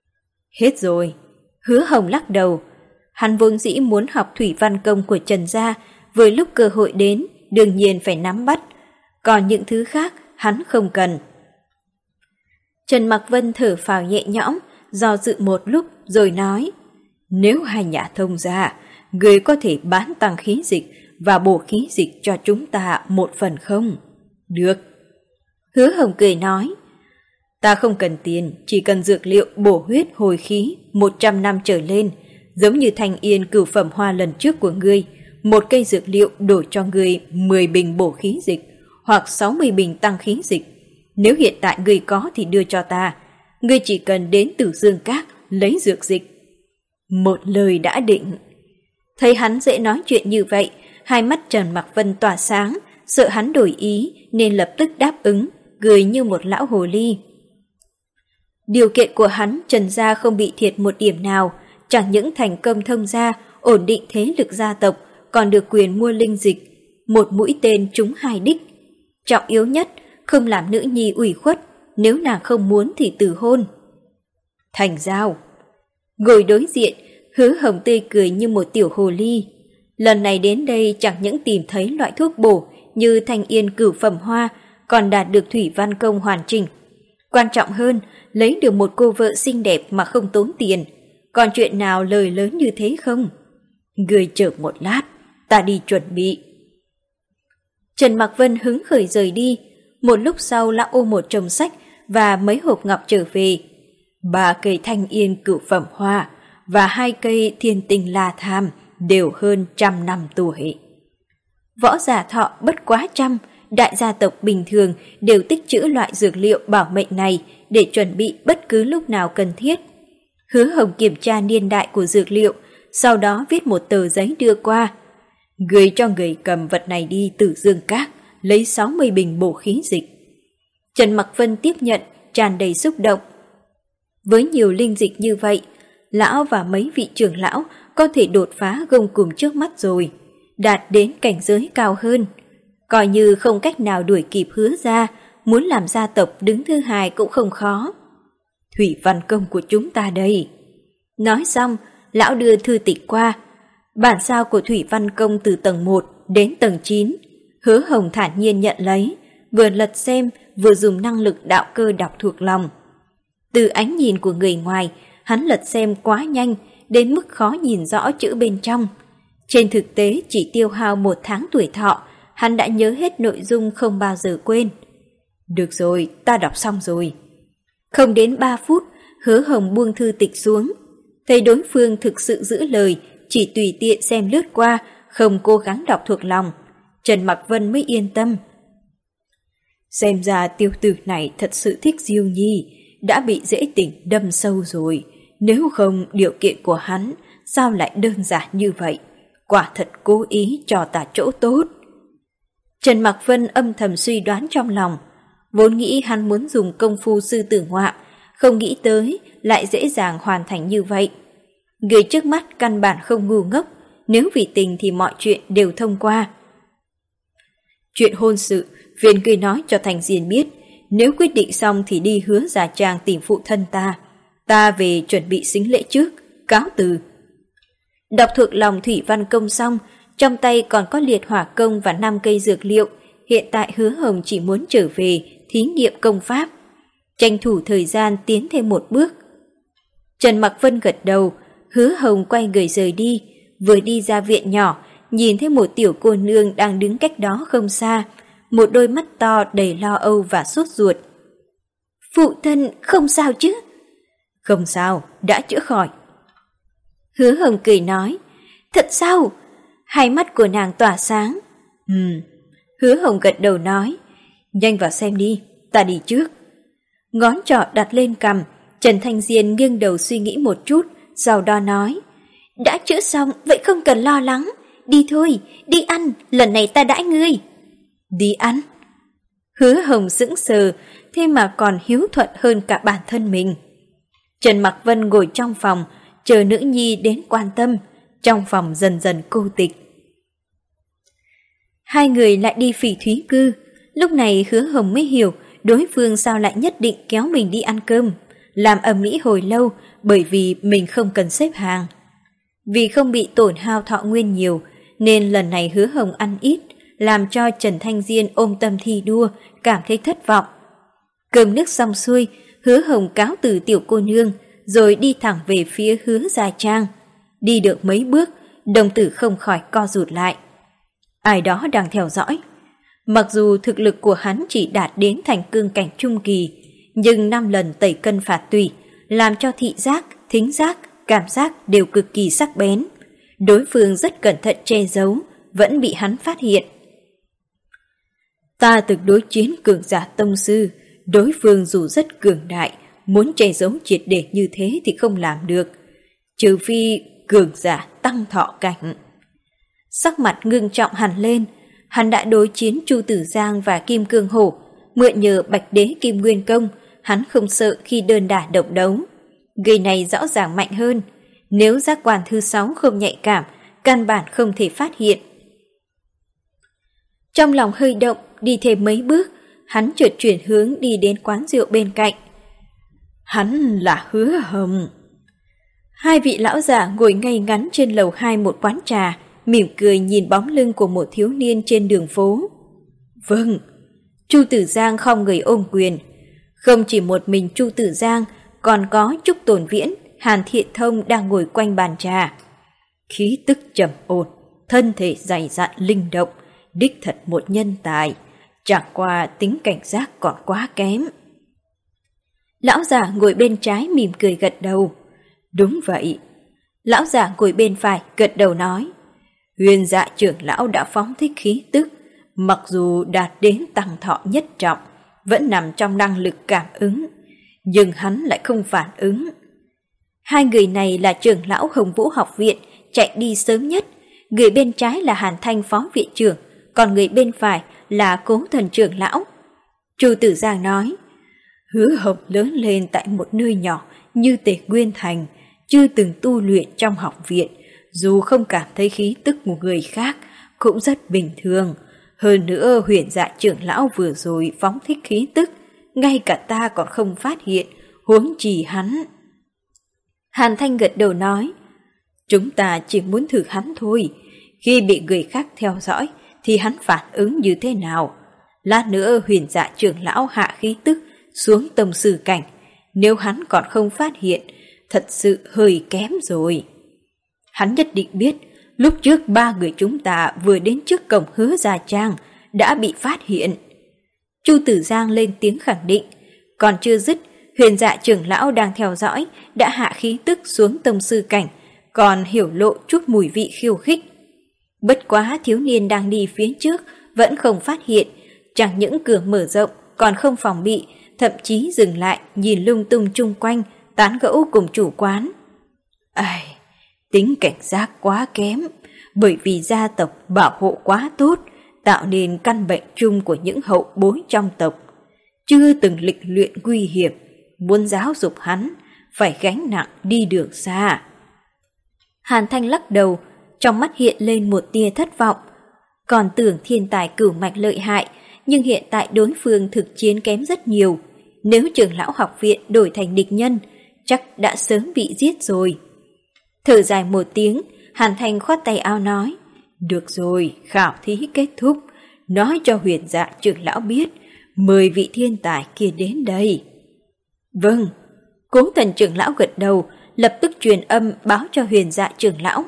Hết rồi. Hứa Hồng lắc đầu. Hắn vốn dĩ muốn học thủy văn công của Trần gia, với lúc cơ hội đến, đương nhiên phải nắm bắt. Còn những thứ khác, hắn không cần. Trần Mặc Vân thở phào nhẹ nhõm, do dự một lúc rồi nói, nếu hai nhà thông gia, người có thể bán tăng khí dịch và bổ khí dịch cho chúng ta một phần không? Được. Hứa Hồng cười nói, ta không cần tiền, chỉ cần dược liệu bổ huyết hồi khí một trăm năm trở lên, giống như Thanh Yên cửu phẩm hoa lần trước của ngươi, một cây dược liệu đổi cho ngươi mười bình bổ khí dịch hoặc sáu mươi bình tăng khí dịch. Nếu hiện tại ngươi có thì đưa cho ta, ngươi chỉ cần đến Tử Dương Các lấy dược dịch. Một lời đã định. Thấy hắn dễ nói chuyện như vậy, hai mắt Trần Mặc Vân tỏa sáng, sợ hắn đổi ý nên lập tức đáp ứng, cười như một lão hồ ly. Điều kiện của hắn Trần gia không bị thiệt một điểm nào, chẳng những thành công thông gia, ổn định thế lực gia tộc, còn được quyền mua linh dịch, một mũi tên trúng hai đích. Trọng yếu nhất, không làm nữ nhi ủy khuất, nếu nàng không muốn thì từ hôn. Thành giao. Ngồi đối diện, Hứa Hồng tươi cười như một tiểu hồ ly. Lần này đến đây chẳng những tìm thấy loại thuốc bổ như Thanh Yên cửu phẩm hoa, còn đạt được thủy văn công hoàn chỉnh. Quan trọng hơn, lấy được một cô vợ xinh đẹp mà không tốn tiền. Còn chuyện nào lời lớn như thế không? Người chờ một lát, ta đi chuẩn bị. Trần Mặc Vân hứng khởi rời đi. Một lúc sau lão ôm một chồng sách và mấy hộp ngọc trở về. Ba cây Thanh Yên cửu phẩm hoa và hai cây Thiên Tinh La Tham đều hơn trăm năm tuổi. Võ giả thọ bất quá trăm, đại gia tộc bình thường đều tích trữ loại dược liệu bảo mệnh này để chuẩn bị bất cứ lúc nào cần thiết. Hứa Hồng kiểm tra niên đại của dược liệu, sau đó viết một tờ giấy đưa qua. Gửi cho người cầm vật này đi Tử Dương Các, lấy sáu mươi bình bổ khí dịch. Trần Mặc Vân tiếp nhận, tràn đầy xúc động. Với nhiều linh dịch như vậy, lão và mấy vị trưởng lão có thể đột phá gông cùm trước mắt rồi, đạt đến cảnh giới cao hơn. Coi như không cách nào đuổi kịp Hứa gia, muốn làm gia tộc đứng thứ hai cũng không khó. Thủy văn công của chúng ta đây. Nói xong, lão đưa thư tịch qua. Bản sao của Thủy văn công từ tầng một đến tầng chín, Hứa Hồng thản nhiên nhận lấy, vừa lật xem vừa dùng năng lực đạo cơ đọc thuộc lòng. Từ ánh nhìn của người ngoài, hắn lật xem quá nhanh đến mức khó nhìn rõ chữ bên trong. Trên thực tế chỉ tiêu hao một tháng tuổi thọ, hắn đã nhớ hết nội dung không bao giờ quên. Được rồi, ta đọc xong rồi. Không đến ba phút, Hứa Hồng buông thư tịch xuống. Thấy đối phương thực sự giữ lời, chỉ tùy tiện xem lướt qua, không cố gắng đọc thuộc lòng. Trần Mặc Vân mới yên tâm. Xem ra tiêu tử này thật sự thích Diêu Nhi, đã bị dễ tình đâm sâu rồi. Nếu không điều kiện của hắn, sao lại đơn giản như vậy? Quả thật cố ý cho ta chỗ tốt. Trần Mặc Vân âm thầm suy đoán trong lòng. Vốn nghĩ hắn muốn dùng công phu sư tử ngoạm, không nghĩ tới lại dễ dàng hoàn thành như vậy. Người trước mắt căn bản không ngu ngốc, nếu vì tình thì mọi chuyện đều thông qua. Chuyện hôn sự, viên cười nói cho Thành Diên biết, nếu quyết định xong thì đi Hứa Gia Trang tìm phụ thân ta. Ta về chuẩn bị sính lễ trước, cáo từ. Đọc thuộc lòng thủy văn công xong, trong tay còn có liệt hỏa công và năm cây dược liệu. Hiện tại Hứa Hồng chỉ muốn trở về thí nghiệm công pháp, tranh thủ thời gian tiến thêm một bước. Trần Mặc Vân gật đầu, Hứa Hồng quay người rời đi. Vừa đi ra viện nhỏ, nhìn thấy một tiểu cô nương đang đứng cách đó không xa, một đôi mắt to đầy lo âu và sốt ruột. Phụ thân không sao chứ? Không sao, đã chữa khỏi. Hứa Hồng cười nói, thật sao? Hai mắt của nàng tỏa sáng. Ừm, Hứa Hồng gật đầu nói, nhanh vào xem đi, ta đi trước. Ngón trỏ đặt lên cằm, Trần Thanh Diên nghiêng đầu suy nghĩ một chút, sau đó nói, đã chữa xong, vậy không cần lo lắng. Đi thôi, đi ăn, lần này ta đãi ngươi. Đi ăn? Hứa Hồng sững sờ, thế mà còn hiếu thuận hơn cả bản thân mình. Trần Mặc Vân ngồi trong phòng, chờ nữ nhi đến quan tâm, trong phòng dần dần cô tịch. Hai người lại đi Phỉ Thúy Cư, lúc này Hứa Hồng mới hiểu đối phương sao lại nhất định kéo mình đi ăn cơm, làm ầm ĩ hồi lâu bởi vì mình không cần xếp hàng. Vì không bị tổn hao thọ nguyên nhiều, nên lần này Hứa Hồng ăn ít, làm cho Trần Thanh Diên ôm tâm thi đua, cảm thấy thất vọng. Cơm nước xong xuôi, Hứa Hồng cáo từ tiểu cô nương, rồi đi thẳng về phía Hứa Gia Trang. Đi được mấy bước, đồng tử không khỏi co rụt lại. Ai đó đang theo dõi. Mặc dù thực lực của hắn chỉ đạt đến thành cương cảnh trung kỳ, nhưng năm lần tẩy cân phạt tùy, làm cho thị giác, thính giác, cảm giác đều cực kỳ sắc bén. Đối phương rất cẩn thận che giấu, vẫn bị hắn phát hiện. Ta từng đối chiến cường giả tông sư, đối phương dù rất cường đại, muốn che giấu triệt để như thế thì không làm được, trừ phi cường giả tăng thọ cảnh. Sắc mặt ngưng trọng hẳn lên, hắn đã đối chiến Chu Tử Giang và Kim Cương Hổ, mượn nhờ Bạch Đế Kim Nguyên Công, hắn không sợ khi đơn đả độc đấu. Người này rõ ràng mạnh hơn, nếu giác quan thứ sáu không nhạy cảm, căn bản không thể phát hiện. Trong lòng hơi động, đi thêm mấy bước, hắn chợt chuyển hướng đi đến quán rượu bên cạnh. Hắn là Hứa Hồng. Hai vị lão giả ngồi ngay ngắn trên lầu hai một quán trà, mỉm cười nhìn bóng lưng của một thiếu niên trên đường phố. Vâng. Chu Tử Giang không người ôm quyền. Không chỉ một mình Chu Tử Giang, còn có Trúc Tồn Viễn, Hàn Thiện Thông đang ngồi quanh bàn trà. Khí tức trầm ổn, thân thể dày dặn linh động, đích thật một nhân tài, chẳng qua tính cảnh giác còn quá kém. Lão giả ngồi bên trái mỉm cười gật đầu. Đúng vậy. Lão giả ngồi bên phải gật đầu nói. Huyền Dạ trưởng lão đã phóng thích khí tức, mặc dù đạt đến tăng thọ nhất trọng, vẫn nằm trong năng lực cảm ứng, nhưng hắn lại không phản ứng. Hai người này là trưởng lão Hồng Vũ học viện chạy đi sớm nhất, người bên trái là Hàn Thanh phó viện trưởng, còn người bên phải là Cố Thần trưởng lão. Chu Tử Giang nói, Hứa Hồng lớn lên tại một nơi nhỏ như Tề Nguyên Thành, chưa từng tu luyện trong học viện, dù không cảm thấy khí tức của người khác cũng rất bình thường. Hơn nữa Huyền Dạ trưởng lão vừa rồi phóng thích khí tức, ngay cả ta còn không phát hiện, huống chi hắn. Hàn Thanh gật đầu nói, chúng ta chỉ muốn thử hắn thôi, khi bị người khác theo dõi thì hắn phản ứng như thế nào. Lát nữa Huyền Dạ trưởng lão hạ khí tức xuống tông sư cảnh, nếu hắn còn không phát hiện, thật sự hơi kém rồi. Hắn nhất định biết, lúc trước ba người chúng ta vừa đến trước cổng Hứa Gia Trang đã bị phát hiện. Chu Tử Giang lên tiếng khẳng định, còn chưa dứt, Huyền Dạ trưởng lão đang theo dõi đã hạ khí tức xuống tông sư cảnh, còn hiểu lộ chút mùi vị khiêu khích. Bất quá thiếu niên đang đi phía trước vẫn không phát hiện, chẳng những cửa mở rộng còn không phòng bị, thậm chí dừng lại nhìn lung tung chung quanh, tán gẫu cùng chủ quán. Ai, tính cảnh giác quá kém, bởi vì gia tộc bảo hộ quá tốt, tạo nên căn bệnh chung của những hậu bối trong tộc. Chưa từng lịch luyện nguy hiểm, muốn giáo dục hắn, phải gánh nặng đi đường xa. Hàn Thanh lắc đầu, trong mắt hiện lên một tia thất vọng. Còn tưởng thiên tài cửu mạch lợi hại, nhưng hiện tại đối phương thực chiến kém rất nhiều. Nếu trưởng lão học viện đổi thành địch nhân, chắc đã sớm bị giết rồi. Thở dài một tiếng, Hàn Thanh khoát tay áo nói, được rồi, khảo thí kết thúc, nói cho Huyền Dạ trưởng lão biết, mời vị thiên tài kia đến đây. Vâng. Cố Thần trưởng lão gật đầu, lập tức truyền âm báo cho Huyền Dạ trưởng lão.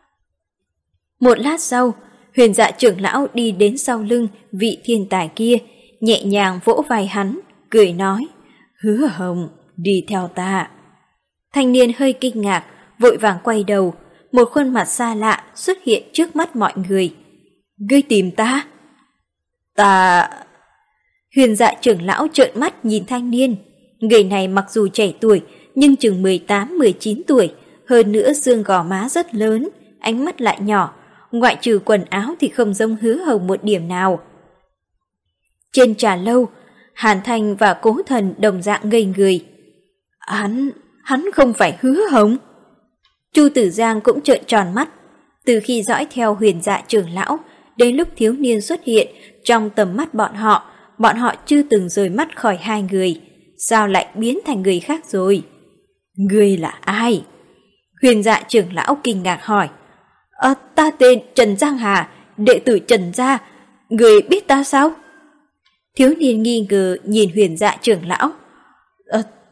Một lát sau, Huyền Dạ trưởng lão đi đến sau lưng vị thiên tài kia, nhẹ nhàng vỗ vai hắn, cười nói, Hứa Hồng, đi theo ta. Thanh niên hơi kinh ngạc, vội vàng quay đầu, một khuôn mặt xa lạ xuất hiện trước mắt mọi người. Ngươi tìm ta? Ta... Huyền Dạ trưởng lão trợn mắt nhìn thanh niên. Người này mặc dù trẻ tuổi, nhưng chừng mười tám mười chín tuổi, hơn nữa xương gò má rất lớn, ánh mắt lại nhỏ, ngoại trừ quần áo thì không giống Hứa Hồng một điểm nào. Trên trà lâu, Hàn Thanh và Cố Thần đồng dạng ngây người. Hắn, hắn không phải Hứa Hồng. Chu Tử Giang cũng trợn tròn mắt. Từ khi dõi theo Huyền Dạ trưởng lão, đến lúc thiếu niên xuất hiện trong tầm mắt bọn họ, bọn họ chưa từng rời mắt khỏi hai người. Sao lại biến thành người khác rồi? Ngươi là ai? Huyền Dạ trưởng lão kinh ngạc hỏi. À, ta tên Trần Giang Hà, đệ tử Trần gia. Ngươi biết ta sao? Thiếu niên nghi ngờ nhìn Huyền Dạ trưởng lão. À,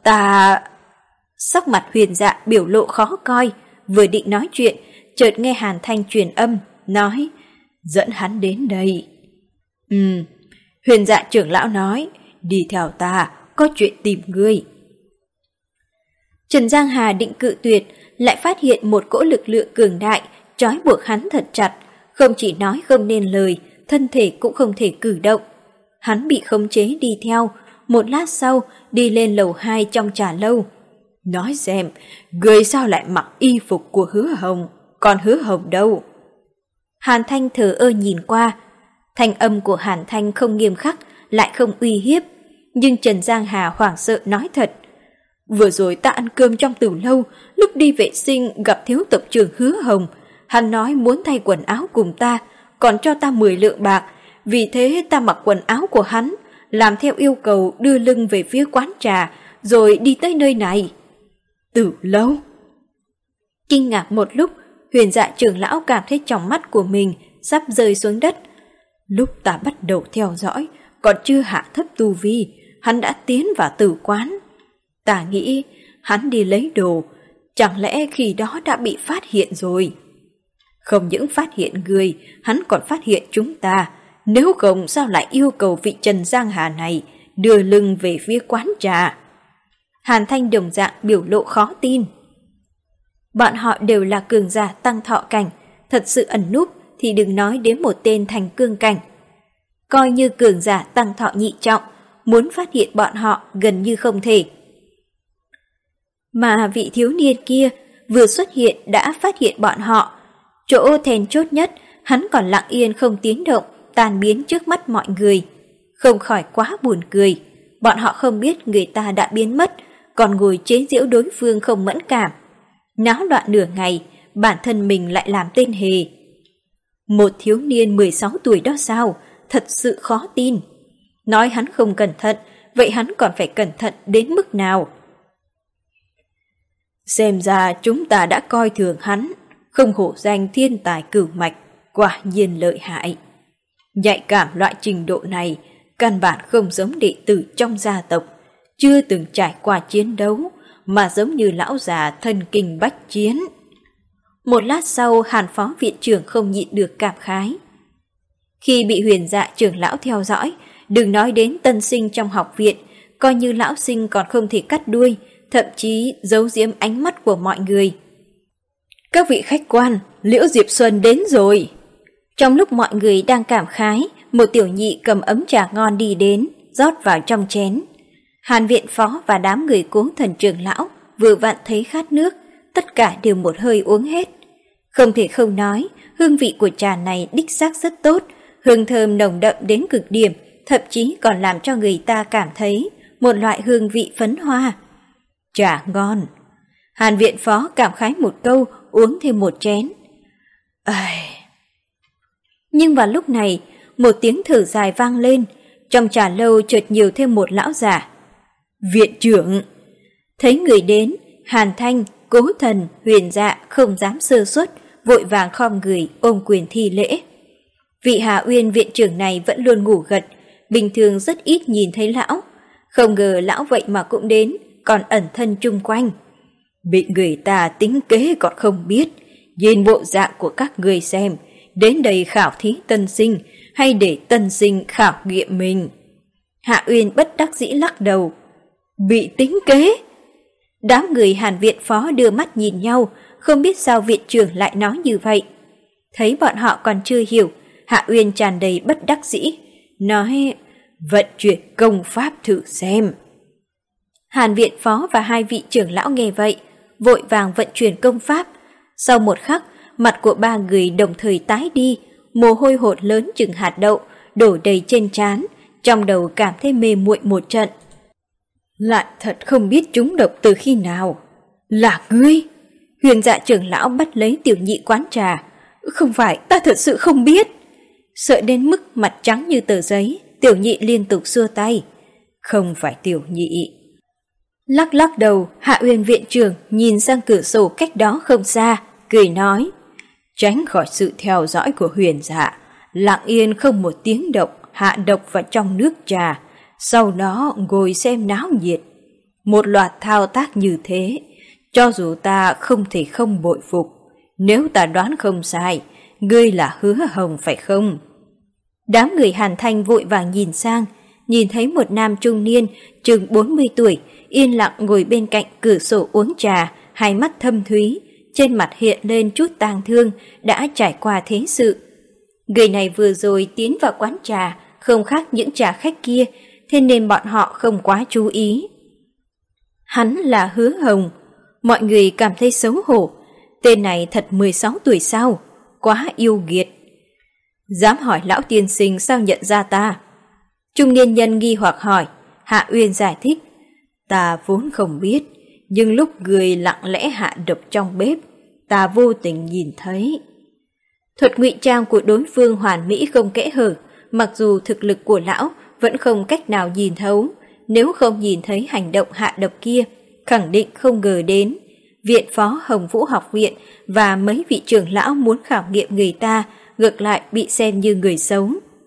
ta... Sắc mặt Huyền Dạ biểu lộ khó coi, vừa định nói chuyện, chợt nghe Hàn Thanh truyền âm, nói, dẫn hắn đến đây. Ừm, Huyền Dạ trưởng lão nói, đi theo ta, có chuyện tìm ngươi. Trần Giang Hà định cự tuyệt, lại phát hiện một cỗ lực lượng cường đại, trói buộc hắn thật chặt, không chỉ nói không nên lời, thân thể cũng không thể cử động. Hắn bị khống chế đi theo, một lát sau đi lên lầu hai trong trà lâu. Nói xem, người sao lại mặc y phục của Hứa Hồng, còn Hứa Hồng đâu? Hàn Thanh thờ ơ nhìn qua, thanh âm của Hàn Thanh không nghiêm khắc, lại không uy hiếp, nhưng Trần Giang Hà hoảng sợ nói thật. Vừa rồi ta ăn cơm trong tử lâu, lúc đi vệ sinh gặp thiếu tộc trưởng Hứa Hồng, hắn nói muốn thay quần áo cùng ta, còn cho ta mười lượng bạc, vì thế ta mặc quần áo của hắn, làm theo yêu cầu đưa lưng về phía quán trà, rồi đi tới nơi này. Tử lâu? Kinh ngạc một lúc, Huyền Dạ trưởng lão cảm thấy trong mắt của mình sắp rơi xuống đất. Lúc ta bắt đầu theo dõi, còn chưa hạ thấp tu vi, hắn đã tiến vào tử quán. Ta nghĩ hắn đi lấy đồ, chẳng lẽ khi đó đã bị phát hiện rồi? Không những phát hiện người, hắn còn phát hiện chúng ta. Nếu không sao lại yêu cầu vị Trần Giang Hà này đưa lưng về phía quán trà? Hàn Thanh đồng dạng biểu lộ khó tin. Bọn họ đều là cường giả tăng thọ cảnh, thật sự ẩn núp thì đừng nói đến một tên thành cương cảnh. Coi như cường giả tăng thọ nhị trọng, muốn phát hiện bọn họ gần như không thể. Mà vị thiếu niên kia vừa xuất hiện đã phát hiện bọn họ. Chỗ then chốt nhất, hắn còn lặng yên không tiếng động, tan biến trước mắt mọi người. Không khỏi quá buồn cười. Bọn họ không biết người ta đã biến mất, còn ngồi chế giễu đối phương không mẫn cảm. Náo loạn nửa ngày, bản thân mình lại làm tên hề. Một thiếu niên mười sáu tuổi đó sao? Thật sự khó tin. Nói hắn không cẩn thận, vậy hắn còn phải cẩn thận đến mức nào? Xem ra chúng ta đã coi thường hắn, không hổ danh thiên tài cửu mạch, quả nhiên lợi hại. Nhạy cảm loại trình độ này, căn bản không giống đệ tử trong gia tộc, chưa từng trải qua chiến đấu, mà giống như lão già thân kinh bách chiến. Một lát sau, Hàn phó viện trưởng không nhịn được cảm khái. Khi bị Huyền Dạ trưởng lão theo dõi, đừng nói đến tân sinh trong học viện, coi như lão sinh còn không thể cắt đuôi, thậm chí giấu giếm ánh mắt của mọi người. Các vị khách quan, Liễu Diệp Xuân đến rồi. Trong lúc mọi người đang cảm khái, một tiểu nhị cầm ấm trà ngon đi đến, rót vào trong chén. Hàn viện phó và đám người Cố Thần trưởng lão vừa vặn thấy khát nước, tất cả đều một hơi uống hết. Không thể không nói, hương vị của trà này đích xác rất tốt, hương thơm nồng đậm đến cực điểm, thậm chí còn làm cho người ta cảm thấy một loại hương vị phấn hoa. Trà ngon. Hàn viện phó cảm khái một câu, uống thêm một chén. Ai... Nhưng vào lúc này, một tiếng thở dài vang lên, trong trà lâu chợt nhiều thêm một lão già. Viện trưởng! Thấy người đến, Hàn Thanh, Cố Thần, Huyền Dạ không dám sơ suất, vội vàng khom người ôm quyền thi lễ. Vị Hà Uyên viện trưởng này vẫn luôn ngủ gật, bình thường rất ít nhìn thấy lão. Không ngờ lão vậy mà cũng đến, còn ẩn thân chung quanh. Bị người ta tính kế còn không biết, nhìn bộ dạng của các người xem, đến đây khảo thí tân sinh hay để tân sinh khảo nghiệm mình. Hạ Uyên bất đắc dĩ lắc đầu. Bị tính kế? Đám người Hàn viện phó đưa mắt nhìn nhau, không biết sao viện trưởng lại nói như vậy. Thấy bọn họ còn chưa hiểu, Hạ Uyên tràn đầy bất đắc dĩ, nói vận chuyển công pháp thử xem. Hàn viện phó và hai vị trưởng lão nghe vậy, vội vàng vận chuyển công pháp. Sau một khắc, mặt của ba người đồng thời tái đi, mồ hôi hột lớn chừng hạt đậu, đổ đầy trên trán, trong đầu cảm thấy mê muội một trận. Lại thật không biết trúng độc từ khi nào. Là ngươi? Huyền Dạ trưởng lão bắt lấy tiểu nhị quán trà. Không phải, ta thật sự không biết. Sợ đến mức mặt trắng như tờ giấy, tiểu nhị liên tục xua tay. Không phải tiểu nhị. Lắc lắc đầu, Hạ Uyên viện trưởng nhìn sang cửa sổ cách đó không xa, cười nói. Tránh khỏi sự theo dõi của Huyền Dạ, lặng yên không một tiếng động hạ độc vào trong nước trà, sau đó ngồi xem náo nhiệt. Một loạt thao tác như thế, cho dù ta không thể không bội phục, nếu ta đoán không sai, ngươi là Hứa Hồng phải không? Đám người Hàn Thanh vội vàng nhìn sang, nhìn thấy một nam trung niên chừng bốn mươi tuổi, yên lặng ngồi bên cạnh cửa sổ uống trà, hai mắt thâm thúy, trên mặt hiện lên chút tang thương đã trải qua thế sự. Người này vừa rồi tiến vào quán trà, không khác những trà khách kia, thế nên bọn họ không quá chú ý. Hắn là Hứa Hồng, mọi người cảm thấy xấu hổ, tên này thật mười sáu tuổi sao, quá yêu nghiệt. Dám hỏi lão tiên sinh sao nhận ra ta? Trung niên nhân nghi hoặc hỏi. Hạ Uyên giải thích, ta vốn không biết, nhưng lúc người lặng lẽ hạ độc trong bếp, ta vô tình nhìn thấy. Thuật ngụy trang của đối phương hoàn mỹ không kẽ hở, mặc dù thực lực của lão vẫn không cách nào nhìn thấu, nếu không nhìn thấy hành động hạ độc kia, khẳng định không ngờ đến. Viện phó Hồng Vũ học viện và mấy vị trưởng lão muốn khảo nghiệm người ta, ngược lại bị xem như người xấu.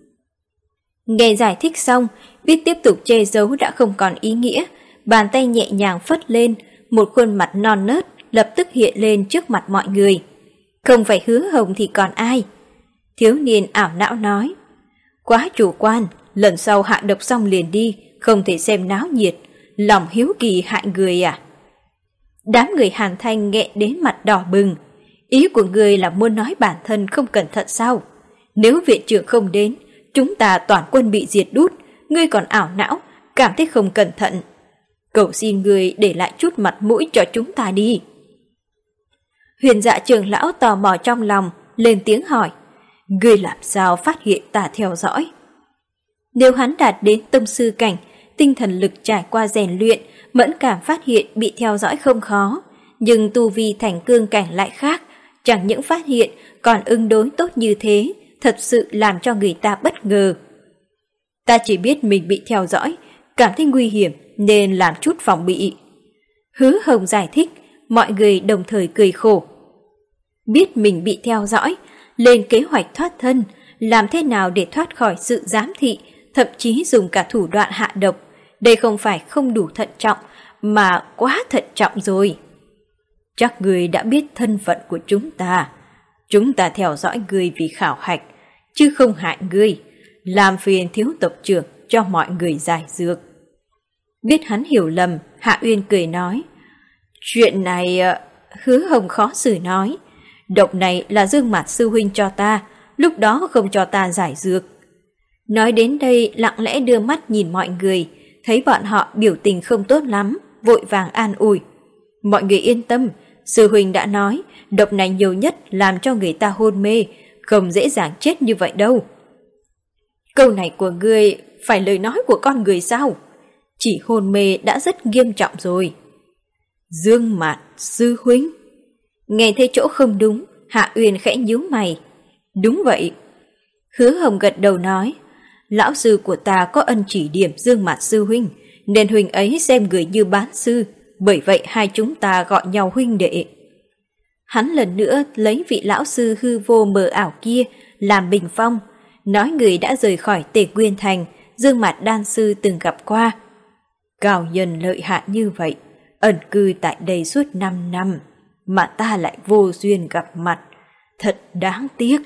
Nghe giải thích xong, biết tiếp tục che giấu đã không còn ý nghĩa, bàn tay nhẹ nhàng phất lên, một khuôn mặt non nớt lập tức hiện lên trước mặt mọi người. Không phải Hứa Hồng thì còn ai? Thiếu niên ảo não nói. Quá chủ quan, lần sau hạ độc xong liền đi, không thể xem náo nhiệt, lòng hiếu kỳ hại người à? Đám người Hàn Thanh nghẹn đến mặt đỏ bừng. Ý của người là muốn nói bản thân không cẩn thận sao? Nếu viện trưởng không đến, chúng ta toàn quân bị diệt đút, ngươi còn ảo não, cảm thấy không cẩn thận. Cầu xin ngươi để lại chút mặt mũi cho chúng ta đi. Huyền Dạ trưởng lão tò mò trong lòng, lên tiếng hỏi, ngươi làm sao phát hiện ta theo dõi? Nếu hắn đạt đến tông sư cảnh, tinh thần lực trải qua rèn luyện, mẫn cảm phát hiện bị theo dõi không khó, nhưng tu vi thành cương cảnh lại khác, chẳng những phát hiện còn ứng đối tốt như thế, thật sự làm cho người ta bất ngờ. Ta chỉ biết mình bị theo dõi, cảm thấy nguy hiểm nên làm chút phòng bị. Hứa Hồng giải thích, mọi người đồng thời cười khổ. Biết mình bị theo dõi, lên kế hoạch thoát thân, làm thế nào để thoát khỏi sự giám thị, thậm chí dùng cả thủ đoạn hạ độc. Đây không phải không đủ thận trọng, mà quá thận trọng rồi. Chắc người đã biết thân phận của chúng ta. Chúng ta theo dõi người vì khảo hạch, chứ không hại người, làm phiền thiếu tộc trưởng cho mọi người giải dược. Biết hắn hiểu lầm, Hạ Uyên cười nói. Chuyện này, Hứa Hồng khó xử nói. Độc này là Dương Mạt sư huynh cho ta, lúc đó không cho ta giải dược. Nói đến đây lặng lẽ đưa mắt nhìn mọi người, thấy bọn họ biểu tình không tốt lắm, vội vàng an ủi. Mọi người yên tâm, sư huynh đã nói, độc này nhiều nhất làm cho người ta hôn mê, không dễ dàng chết như vậy đâu. Câu này của ngươi phải lời nói của con người sao? Chỉ hôn mê đã rất nghiêm trọng rồi. Dương Mạt sư huynh. Nghe thấy chỗ không đúng, Hạ Uyên khẽ nhíu mày. Đúng vậy. Hứa Hồng gật đầu nói, lão sư của ta có ân chỉ điểm Dương Mạt sư huynh, nên huynh ấy xem người như bán sư, bởi vậy hai chúng ta gọi nhau huynh đệ. Hắn lần nữa lấy vị lão sư hư vô mờ ảo kia làm bình phong, nói người đã rời khỏi Tề Nguyên Thành, Dương Mạt đan sư từng gặp qua. Cao nhân lợi hại như vậy, ẩn cư tại đây suốt năm năm, mà ta lại vô duyên gặp mặt, thật đáng tiếc.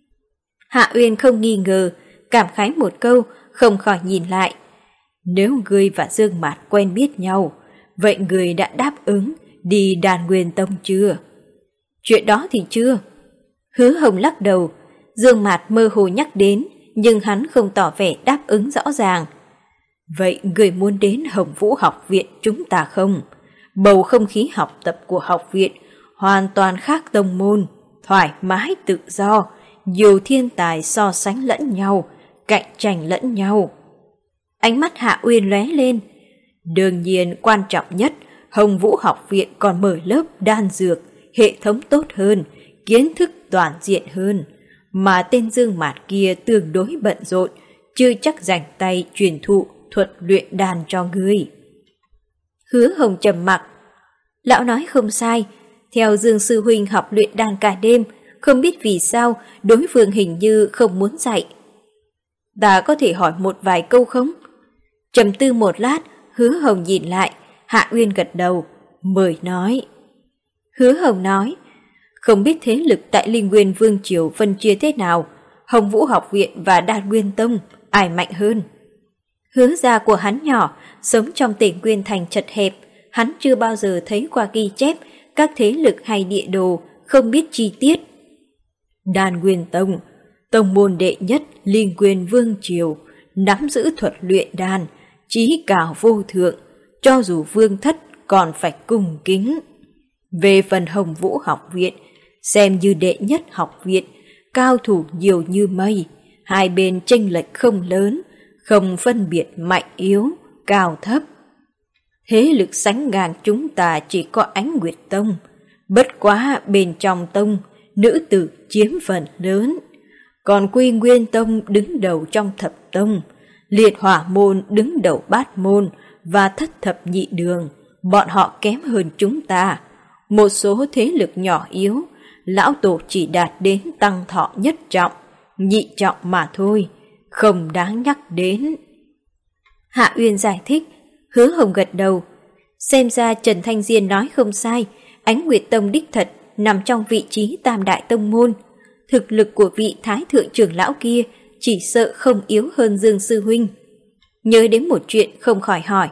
Hạ Uyên không nghi ngờ, cảm khái một câu, không khỏi nhìn lại. Nếu ngươi và Dương Mạt quen biết nhau, vậy ngươi đã đáp ứng đi Đan Nguyên Tông chưa? Chuyện đó thì chưa. Hứa Hồng lắc đầu, Dương Mạt mơ hồ nhắc đến, nhưng hắn không tỏ vẻ đáp ứng rõ ràng. Vậy ngươi muốn đến Hồng Vũ học viện chúng ta không? Bầu không khí học tập của học viện hoàn toàn khác tông môn, thoải mái tự do, nhiều thiên tài so sánh lẫn nhau, cạnh tranh lẫn nhau. Ánh mắt Hạ Uyên lóe lên. Đương nhiên quan trọng nhất, Hồng Vũ học viện còn mở lớp đan dược, hệ thống tốt hơn, kiến thức toàn diện hơn. Mà tên Dương Mạt kia tương đối bận rộn, chưa chắc rảnh tay truyền thụ thuật luyện đan cho ngươi. Hứa Hồng trầm mặc. Lão nói không sai, theo Dương sư huynh học luyện đan cả đêm, không biết vì sao đối phương hình như không muốn dạy. Ta có thể hỏi một vài câu không? Trầm tư một lát, Hứa Hồng nhìn lại, Hạ Uyên gật đầu, mời nói. Hứa Hồng nói, không biết thế lực tại Linh Nguyên Vương Triều phân chia thế nào, Hồng Vũ Học Viện và Đan Nguyên Tông ai mạnh hơn. Hứa gia của hắn nhỏ, sống trong tỉnh Nguyên Thành chật hẹp, hắn chưa bao giờ thấy qua ghi chép các thế lực hay địa đồ, không biết chi tiết. Đan Nguyên Tông, tông môn đệ nhất Linh Nguyên Vương Triều, nắm giữ thuật luyện đan, chí cao vô thượng, cho dù vương thất còn phải cung kính. Về phần Hồng Vũ Học Viện, xem như đệ nhất học viện, cao thủ nhiều như mây, hai bên chênh lệch không lớn, không phân biệt mạnh yếu, cao thấp. Thế lực sánh ngang chúng ta chỉ có Ánh Nguyệt Tông, bất quá bên trong tông, nữ tử chiếm phần lớn. Còn Quy Nguyên Tông đứng đầu trong thập tông, Liệt Hỏa Môn đứng đầu bát môn và thất thập nhị đường, bọn họ kém hơn chúng ta. Một số thế lực nhỏ yếu, lão tổ chỉ đạt đến tăng thọ nhất trọng, nhị trọng mà thôi, không đáng nhắc đến. Hạ Uyên giải thích, Hứa Hồng gật đầu. Xem ra Trần Thanh Diên nói không sai, Ánh Nguyệt Tông đích thật nằm trong vị trí tam đại tông môn. Thực lực của vị thái thượng trưởng lão kia chỉ sợ không yếu hơn Dương Sư Huynh. Nhớ đến một chuyện không khỏi hỏi.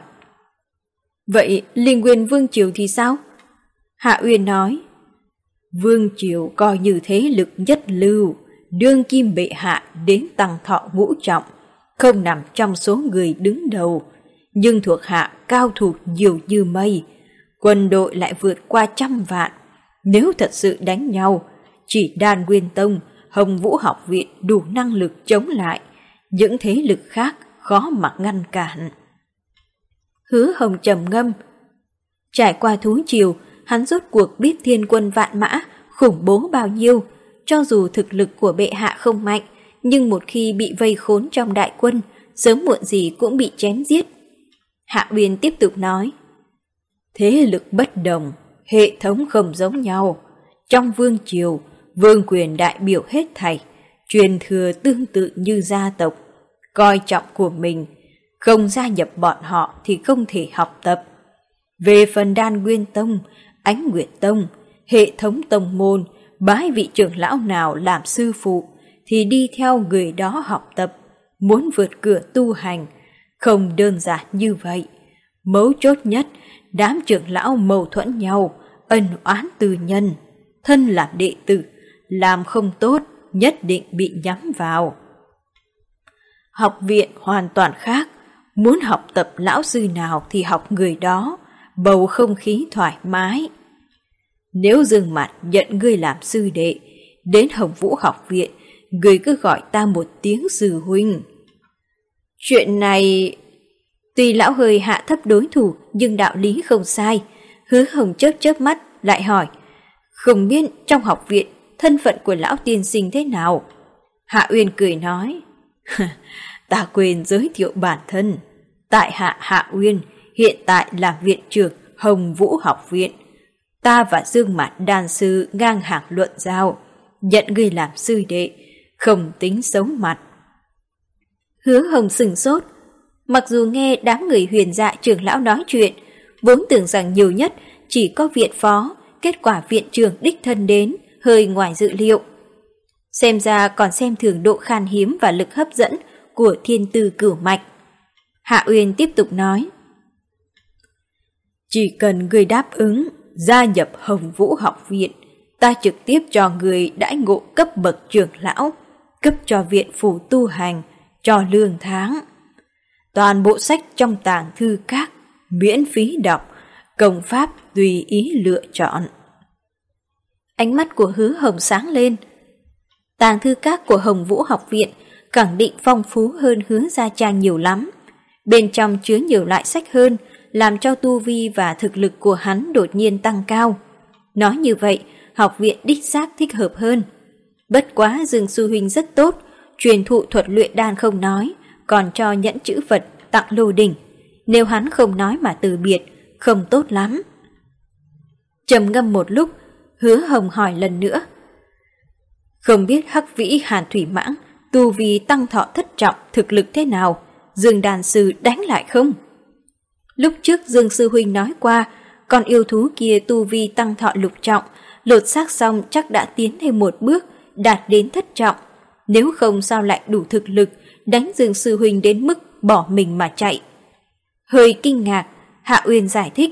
Vậy Linh Nguyên Vương Triều thì sao? Hạ Uyên nói, Vương Triều coi như thế lực nhất lưu, đương kim bệ hạ đến tăng thọ ngũ trọng, không nằm trong số người đứng đầu, nhưng thuộc hạ cao thủ nhiều như mây, quân đội lại vượt qua trăm vạn. Nếu thật sự đánh nhau, chỉ Đan Nguyên Tông, Hồng Vũ Học Viện đủ năng lực chống lại, những thế lực khác khó mà ngăn cản. Hứa Hồng trầm ngâm. Trải qua thú triều, hắn rốt cuộc biết thiên quân vạn mã khủng bố bao nhiêu. Cho dù thực lực của bệ hạ không mạnh, nhưng một khi bị vây khốn trong đại quân, sớm muộn gì cũng bị chém giết. Hạ Uyên tiếp tục nói, thế lực bất đồng, hệ thống không giống nhau. Trong vương triều, vương quyền đại biểu hết thảy, truyền thừa tương tự như gia tộc, coi trọng của mình, không gia nhập bọn họ thì không thể học tập. Về phần Đan Nguyên Tông, Ánh Nguyệt Tông, hệ thống tông môn, bái vị trưởng lão nào làm sư phụ thì đi theo người đó học tập, muốn vượt cửa tu hành, không đơn giản như vậy. Mấu chốt nhất, đám trưởng lão mâu thuẫn nhau, ân oán tư nhân, thân làm đệ tử, làm không tốt nhất định bị nhắm vào. Học viện hoàn toàn khác, muốn học tập lão sư nào thì học người đó, bầu không khí thoải mái. Nếu Dương Mạt nhận ngươi làm sư đệ, đến Hồng Vũ Học Viện, ngươi cứ gọi ta một tiếng sư huynh. Chuyện này, tuy lão hơi hạ thấp đối thủ nhưng đạo lý không sai. Hứa Hồng chớp chớp mắt lại hỏi, không biết trong học viện thân phận của lão tiên sinh thế nào? Hạ Uyên cười nói, ta quên giới thiệu bản thân. Tại hạ Hạ Uyên, hiện tại là viện trưởng Hồng Vũ Học Viện. Ta và Dương Mạt đan sư ngang hàng luận giao, nhận ngươi làm sư đệ, không tính xấu mặt. Hứa Hồng sửng sốt. Mặc dù nghe đám người Huyền Dạ trưởng lão nói chuyện, vốn tưởng rằng nhiều nhất chỉ có viện phó, kết quả viện trưởng đích thân đến, hơi ngoài dự liệu. Xem ra còn xem thường độ khan hiếm và lực hấp dẫn của thiên tư cửu mạch. Hạ Uyên tiếp tục nói, chỉ cần người đáp ứng gia nhập Hồng Vũ Học Viện, ta trực tiếp cho người đãi ngộ cấp bậc trưởng lão, cấp cho viện phủ tu hành, cho lương tháng. Toàn bộ sách trong tàng thư các, miễn phí đọc, công pháp tùy ý lựa chọn. Ánh mắt của Hứa Hồng sáng lên. Tàng thư các của Hồng Vũ Học Viện khẳng định phong phú hơn Hứa Gia Trang nhiều lắm. Bên trong chứa nhiều loại sách hơn, làm cho tu vi và thực lực của hắn đột nhiên tăng cao. Nói như vậy, học viện đích xác thích hợp hơn. Bất quá Dương Sư Huynh rất tốt, truyền thụ thuật luyện đan không nói, còn cho nhẫn chữ vật tặng lô đỉnh. Nếu hắn không nói mà từ biệt, không tốt lắm. Trầm ngâm một lúc, Hứa Hồng hỏi lần nữa. Không biết Hắc Vĩ Hàn Thủy Mãng, tu vi tăng thọ thất trọng thực lực thế nào, Dương đàn sư đánh lại không? Lúc trước Dương Sư Huynh nói qua, con yêu thú kia tu vi tăng thọ lục trọng, lột xác xong chắc đã tiến thêm một bước, đạt đến thất trọng. Nếu không sao lại đủ thực lực đánh Dương Sư Huynh đến mức bỏ mình mà chạy. Hơi kinh ngạc, Hạ Uyên giải thích.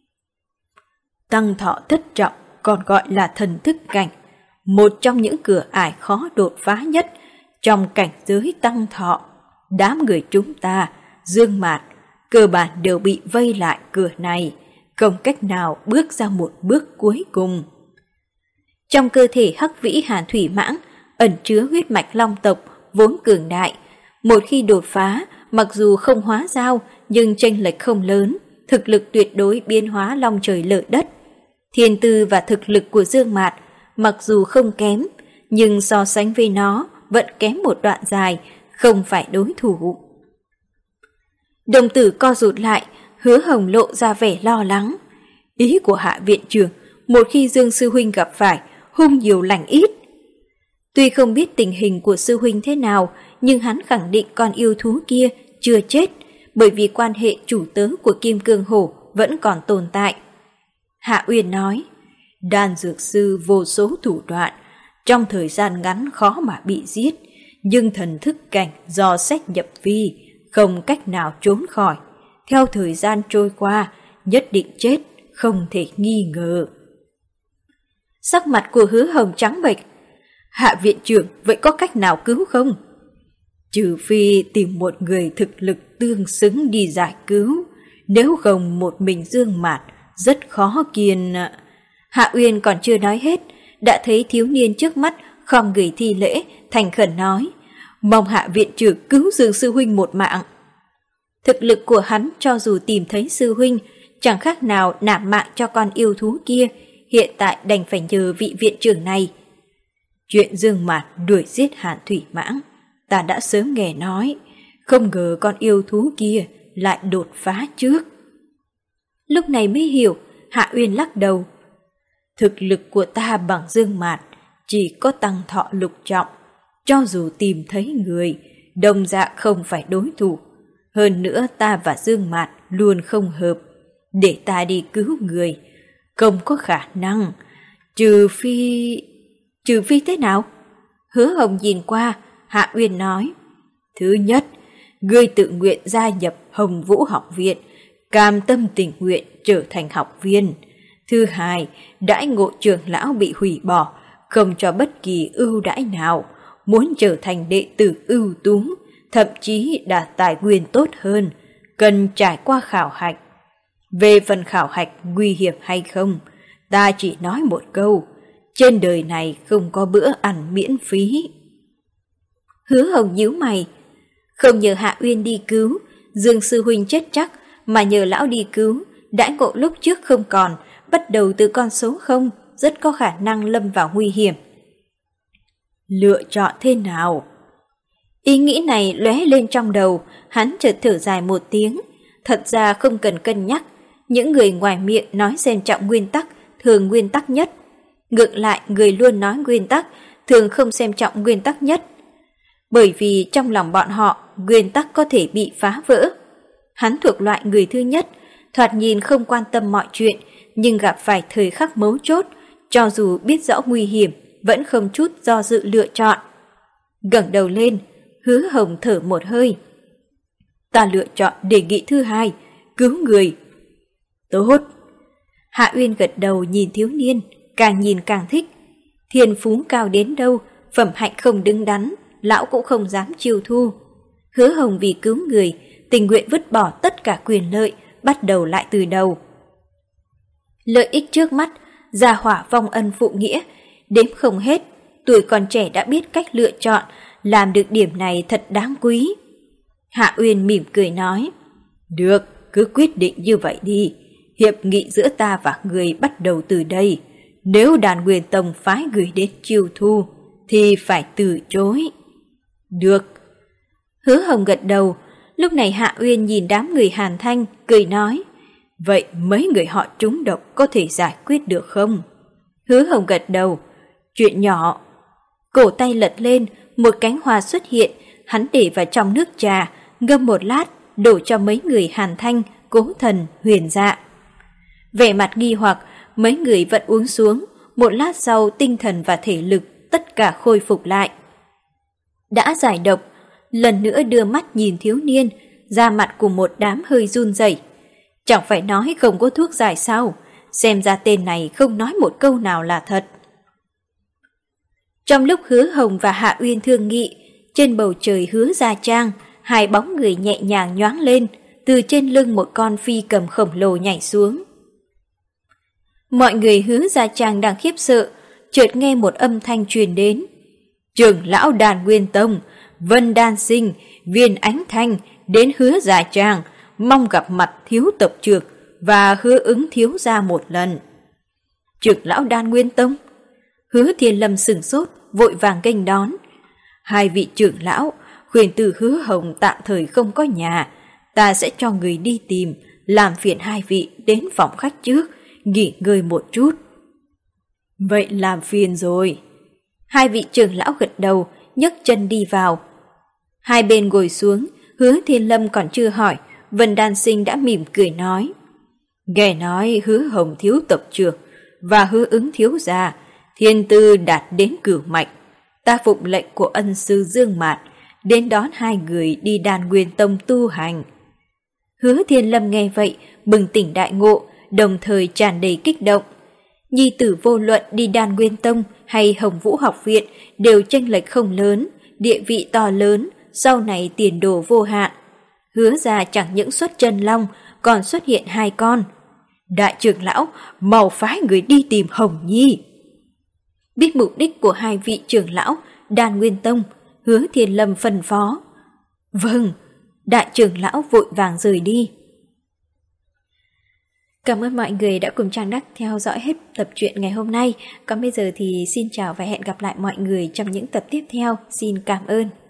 Tăng thọ thất trọng còn gọi là thần thức cảnh, một trong những cửa ải khó đột phá nhất trong cảnh giới tăng thọ. Đám người chúng ta, Dương Mạt, cơ bản đều bị vây lại cửa này, không cách nào bước ra một bước cuối cùng. Trong cơ thể Hắc Vĩ Hàn Thủy Mãng ẩn chứa huyết mạch long tộc vốn cường đại. Một khi đột phá, mặc dù không hóa giao nhưng chênh lệch không lớn, thực lực tuyệt đối biến hóa long trời lở đất. Thiên tư và thực lực của Dương Mạt mặc dù không kém, nhưng so sánh với nó vẫn kém một đoạn dài, không phải đối thủ. Đồng tử co rụt lại, Hứa Hồng lộ ra vẻ lo lắng. Ý của Hạ viện trưởng, một khi Dương Sư Huynh gặp phải, hung nhiều lành ít. Tuy không biết tình hình của Sư Huynh thế nào, nhưng hắn khẳng định con yêu thú kia chưa chết, bởi vì quan hệ chủ tớ của Kim Cương Hổ vẫn còn tồn tại. Hạ Uyên nói, đan dược sư vô số thủ đoạn, trong thời gian ngắn khó mà bị giết, nhưng thần thức cảnh do sách nhập vi, không cách nào trốn khỏi. Theo thời gian trôi qua, nhất định chết, không thể nghi ngờ. Sắc mặt của Hứa Hồng trắng bệch. Hạ viện trưởng, vậy có cách nào cứu không? Trừ phi tìm một người thực lực tương xứng đi giải cứu, nếu không một mình Dương Mạt rất khó kiên. Hạ Uyên còn chưa nói hết, đã thấy thiếu niên trước mắt khom người thi lễ, thành khẩn nói, mong Hạ viện trưởng cứu Dương Sư Huynh một mạng. Thực lực của hắn cho dù tìm thấy Sư Huynh, chẳng khác nào nạp mạng cho con yêu thú kia, hiện tại đành phải nhờ vị viện trưởng này. Chuyện Dương Mạt đuổi giết Hàn Thủy Mãng, ta đã sớm nghe nói, không ngờ con yêu thú kia lại đột phá trước. Lúc này mới hiểu, Hạ Uyên lắc đầu. Thực lực của ta bằng Dương Mạt chỉ có tăng thọ lục trọng, cho dù tìm thấy người, đồng dạng không phải đối thủ. Hơn nữa ta và Dương Mạt luôn không hợp, để ta đi cứu người, không có khả năng, trừ phi... Trừ phi thế nào? Hứa Hồng nhìn qua, Hạ Uyên nói, thứ nhất, ngươi tự nguyện gia nhập Hồng Vũ học viện, cam tâm tình nguyện trở thành học viên. Thứ hai, đãi ngộ trưởng lão bị hủy bỏ, không cho bất kỳ ưu đãi nào, muốn trở thành đệ tử ưu tú, thậm chí đạt tài nguyên tốt hơn, cần trải qua khảo hạch. Về phần khảo hạch nguy hiểm hay không, ta chỉ nói một câu, trên đời này không có bữa ăn miễn phí. Hứa Hồng nhíu mày, không nhờ Hạ Uyên đi cứu, Dương Sư Huynh chết chắc, mà nhờ lão đi cứu, đãi ngộ lúc trước không còn, bắt đầu từ con số không, rất có khả năng lâm vào nguy hiểm. Lựa chọn thế nào? Ý nghĩ này lóe lên trong đầu, hắn chợt thở dài một tiếng. Thật ra không cần cân nhắc, những người ngoài miệng nói xem trọng nguyên tắc, thường nguyên tắc nhất. Ngược lại, người luôn nói nguyên tắc, thường không xem trọng nguyên tắc nhất. Bởi vì trong lòng bọn họ, nguyên tắc có thể bị phá vỡ. Hắn thuộc loại người thứ nhất, thoạt nhìn không quan tâm mọi chuyện, nhưng gặp phải thời khắc mấu chốt, cho dù biết rõ nguy hiểm, vẫn không chút do dự lựa chọn. Ngẩng đầu lên, Hứa Hồng thở một hơi. Ta lựa chọn đề nghị thứ hai, cứu người. Tốt. Hạ Uyên gật đầu nhìn thiếu niên, càng nhìn càng thích. Thiên phú cao đến đâu, phẩm hạnh không đứng đắn, lão cũng không dám chiêu thu. Hứa Hồng vì cứu người, tình nguyện vứt bỏ tất cả quyền lợi, bắt đầu lại từ đầu. Lợi ích trước mắt, gia hỏa vong ân phụ nghĩa, đếm không hết, tuổi còn trẻ đã biết cách lựa chọn, làm được điểm này thật đáng quý. Hạ Uyên mỉm cười nói, được, cứ quyết định như vậy đi, hiệp nghị giữa ta và người bắt đầu từ đây. Nếu Đàn Nguyên Tông phái gửi đến chiêu thu, thì phải từ chối. Được. Hứa Hồng gật đầu, lúc này Hạ Uyên nhìn đám người Hàn Thanh, cười nói, vậy mấy người họ trúng độc có thể giải quyết được không? Hứa Hồng gật đầu, chuyện nhỏ. Cổ tay lật lên, một cánh hoa xuất hiện, hắn để vào trong nước trà, ngâm một lát, đổ cho mấy người Hàn Thanh, Cố Thần, Huyền Dạ. Vẻ mặt nghi hoặc, mấy người vẫn uống xuống, một lát sau tinh thần và thể lực tất cả khôi phục lại. Đã giải độc, lần nữa đưa mắt nhìn thiếu niên, da mặt của một đám hơi run rẩy. Chẳng phải nói không có thuốc giải sao, xem ra tên này không nói một câu nào là thật. Trong lúc Hứa Hồng và Hạ Uyên thương nghị, trên bầu trời Hứa Gia Trang, hai bóng người nhẹ nhàng nhoáng lên, từ trên lưng một con phi cầm khổng lồ nhảy xuống. Mọi người Hứa Gia Trang đang khiếp sợ, chợt nghe một âm thanh truyền đến. Trưởng lão Đàn Nguyên Tông, Vân Đan Sinh, Viên Ánh Thanh đến Hứa Gia Trang, mong gặp mặt thiếu tộc trưởng và hứa ứng thiếu gia một lần. Trưởng lão Đan Nguyên Tông? Hứa Thiên Lâm sửng sốt, vội vàng nghênh đón. Hai vị trưởng lão, khuyên từ Hứa Hồng tạm thời không có nhà, ta sẽ cho người đi tìm, làm phiền hai vị đến phòng khách trước, nghỉ ngơi một chút. Vậy làm phiền rồi. Hai vị trưởng lão gật đầu, nhấc chân đi vào. Hai bên ngồi xuống, Hứa Thiên Lâm còn chưa hỏi, Vân Đan Sinh đã mỉm cười nói. Nghe nói Hứa Hồng thiếu tộc trưởng và Hứa ứng thiếu gia, thiên tư đạt đến cửu mạch. Ta phụng lệnh của ân sư Dương Mạt, đến đón hai người đi Đan Nguyên Tông tu hành. Hứa Thiên Lâm nghe vậy, bừng tỉnh đại ngộ, đồng thời tràn đầy kích động. Nhi tử vô luận đi Đan Nguyên Tông hay Hồng Vũ học viện đều chênh lệch không lớn, địa vị to lớn, sau này tiền đồ vô hạn. Hứa ra chẳng những xuất chân long, còn xuất hiện hai con. Đại trưởng lão, mau phái người đi tìm Hồng Nhi. Biết mục đích của hai vị trưởng lão Đan Nguyên Tông, Hứa Thiên Lâm phân phó. Vâng, đại trưởng lão vội vàng rời đi. Cảm ơn mọi người đã cùng Trang Đắc theo dõi hết tập truyện ngày hôm nay. Còn bây giờ thì xin chào và hẹn gặp lại mọi người trong những tập tiếp theo. Xin cảm ơn.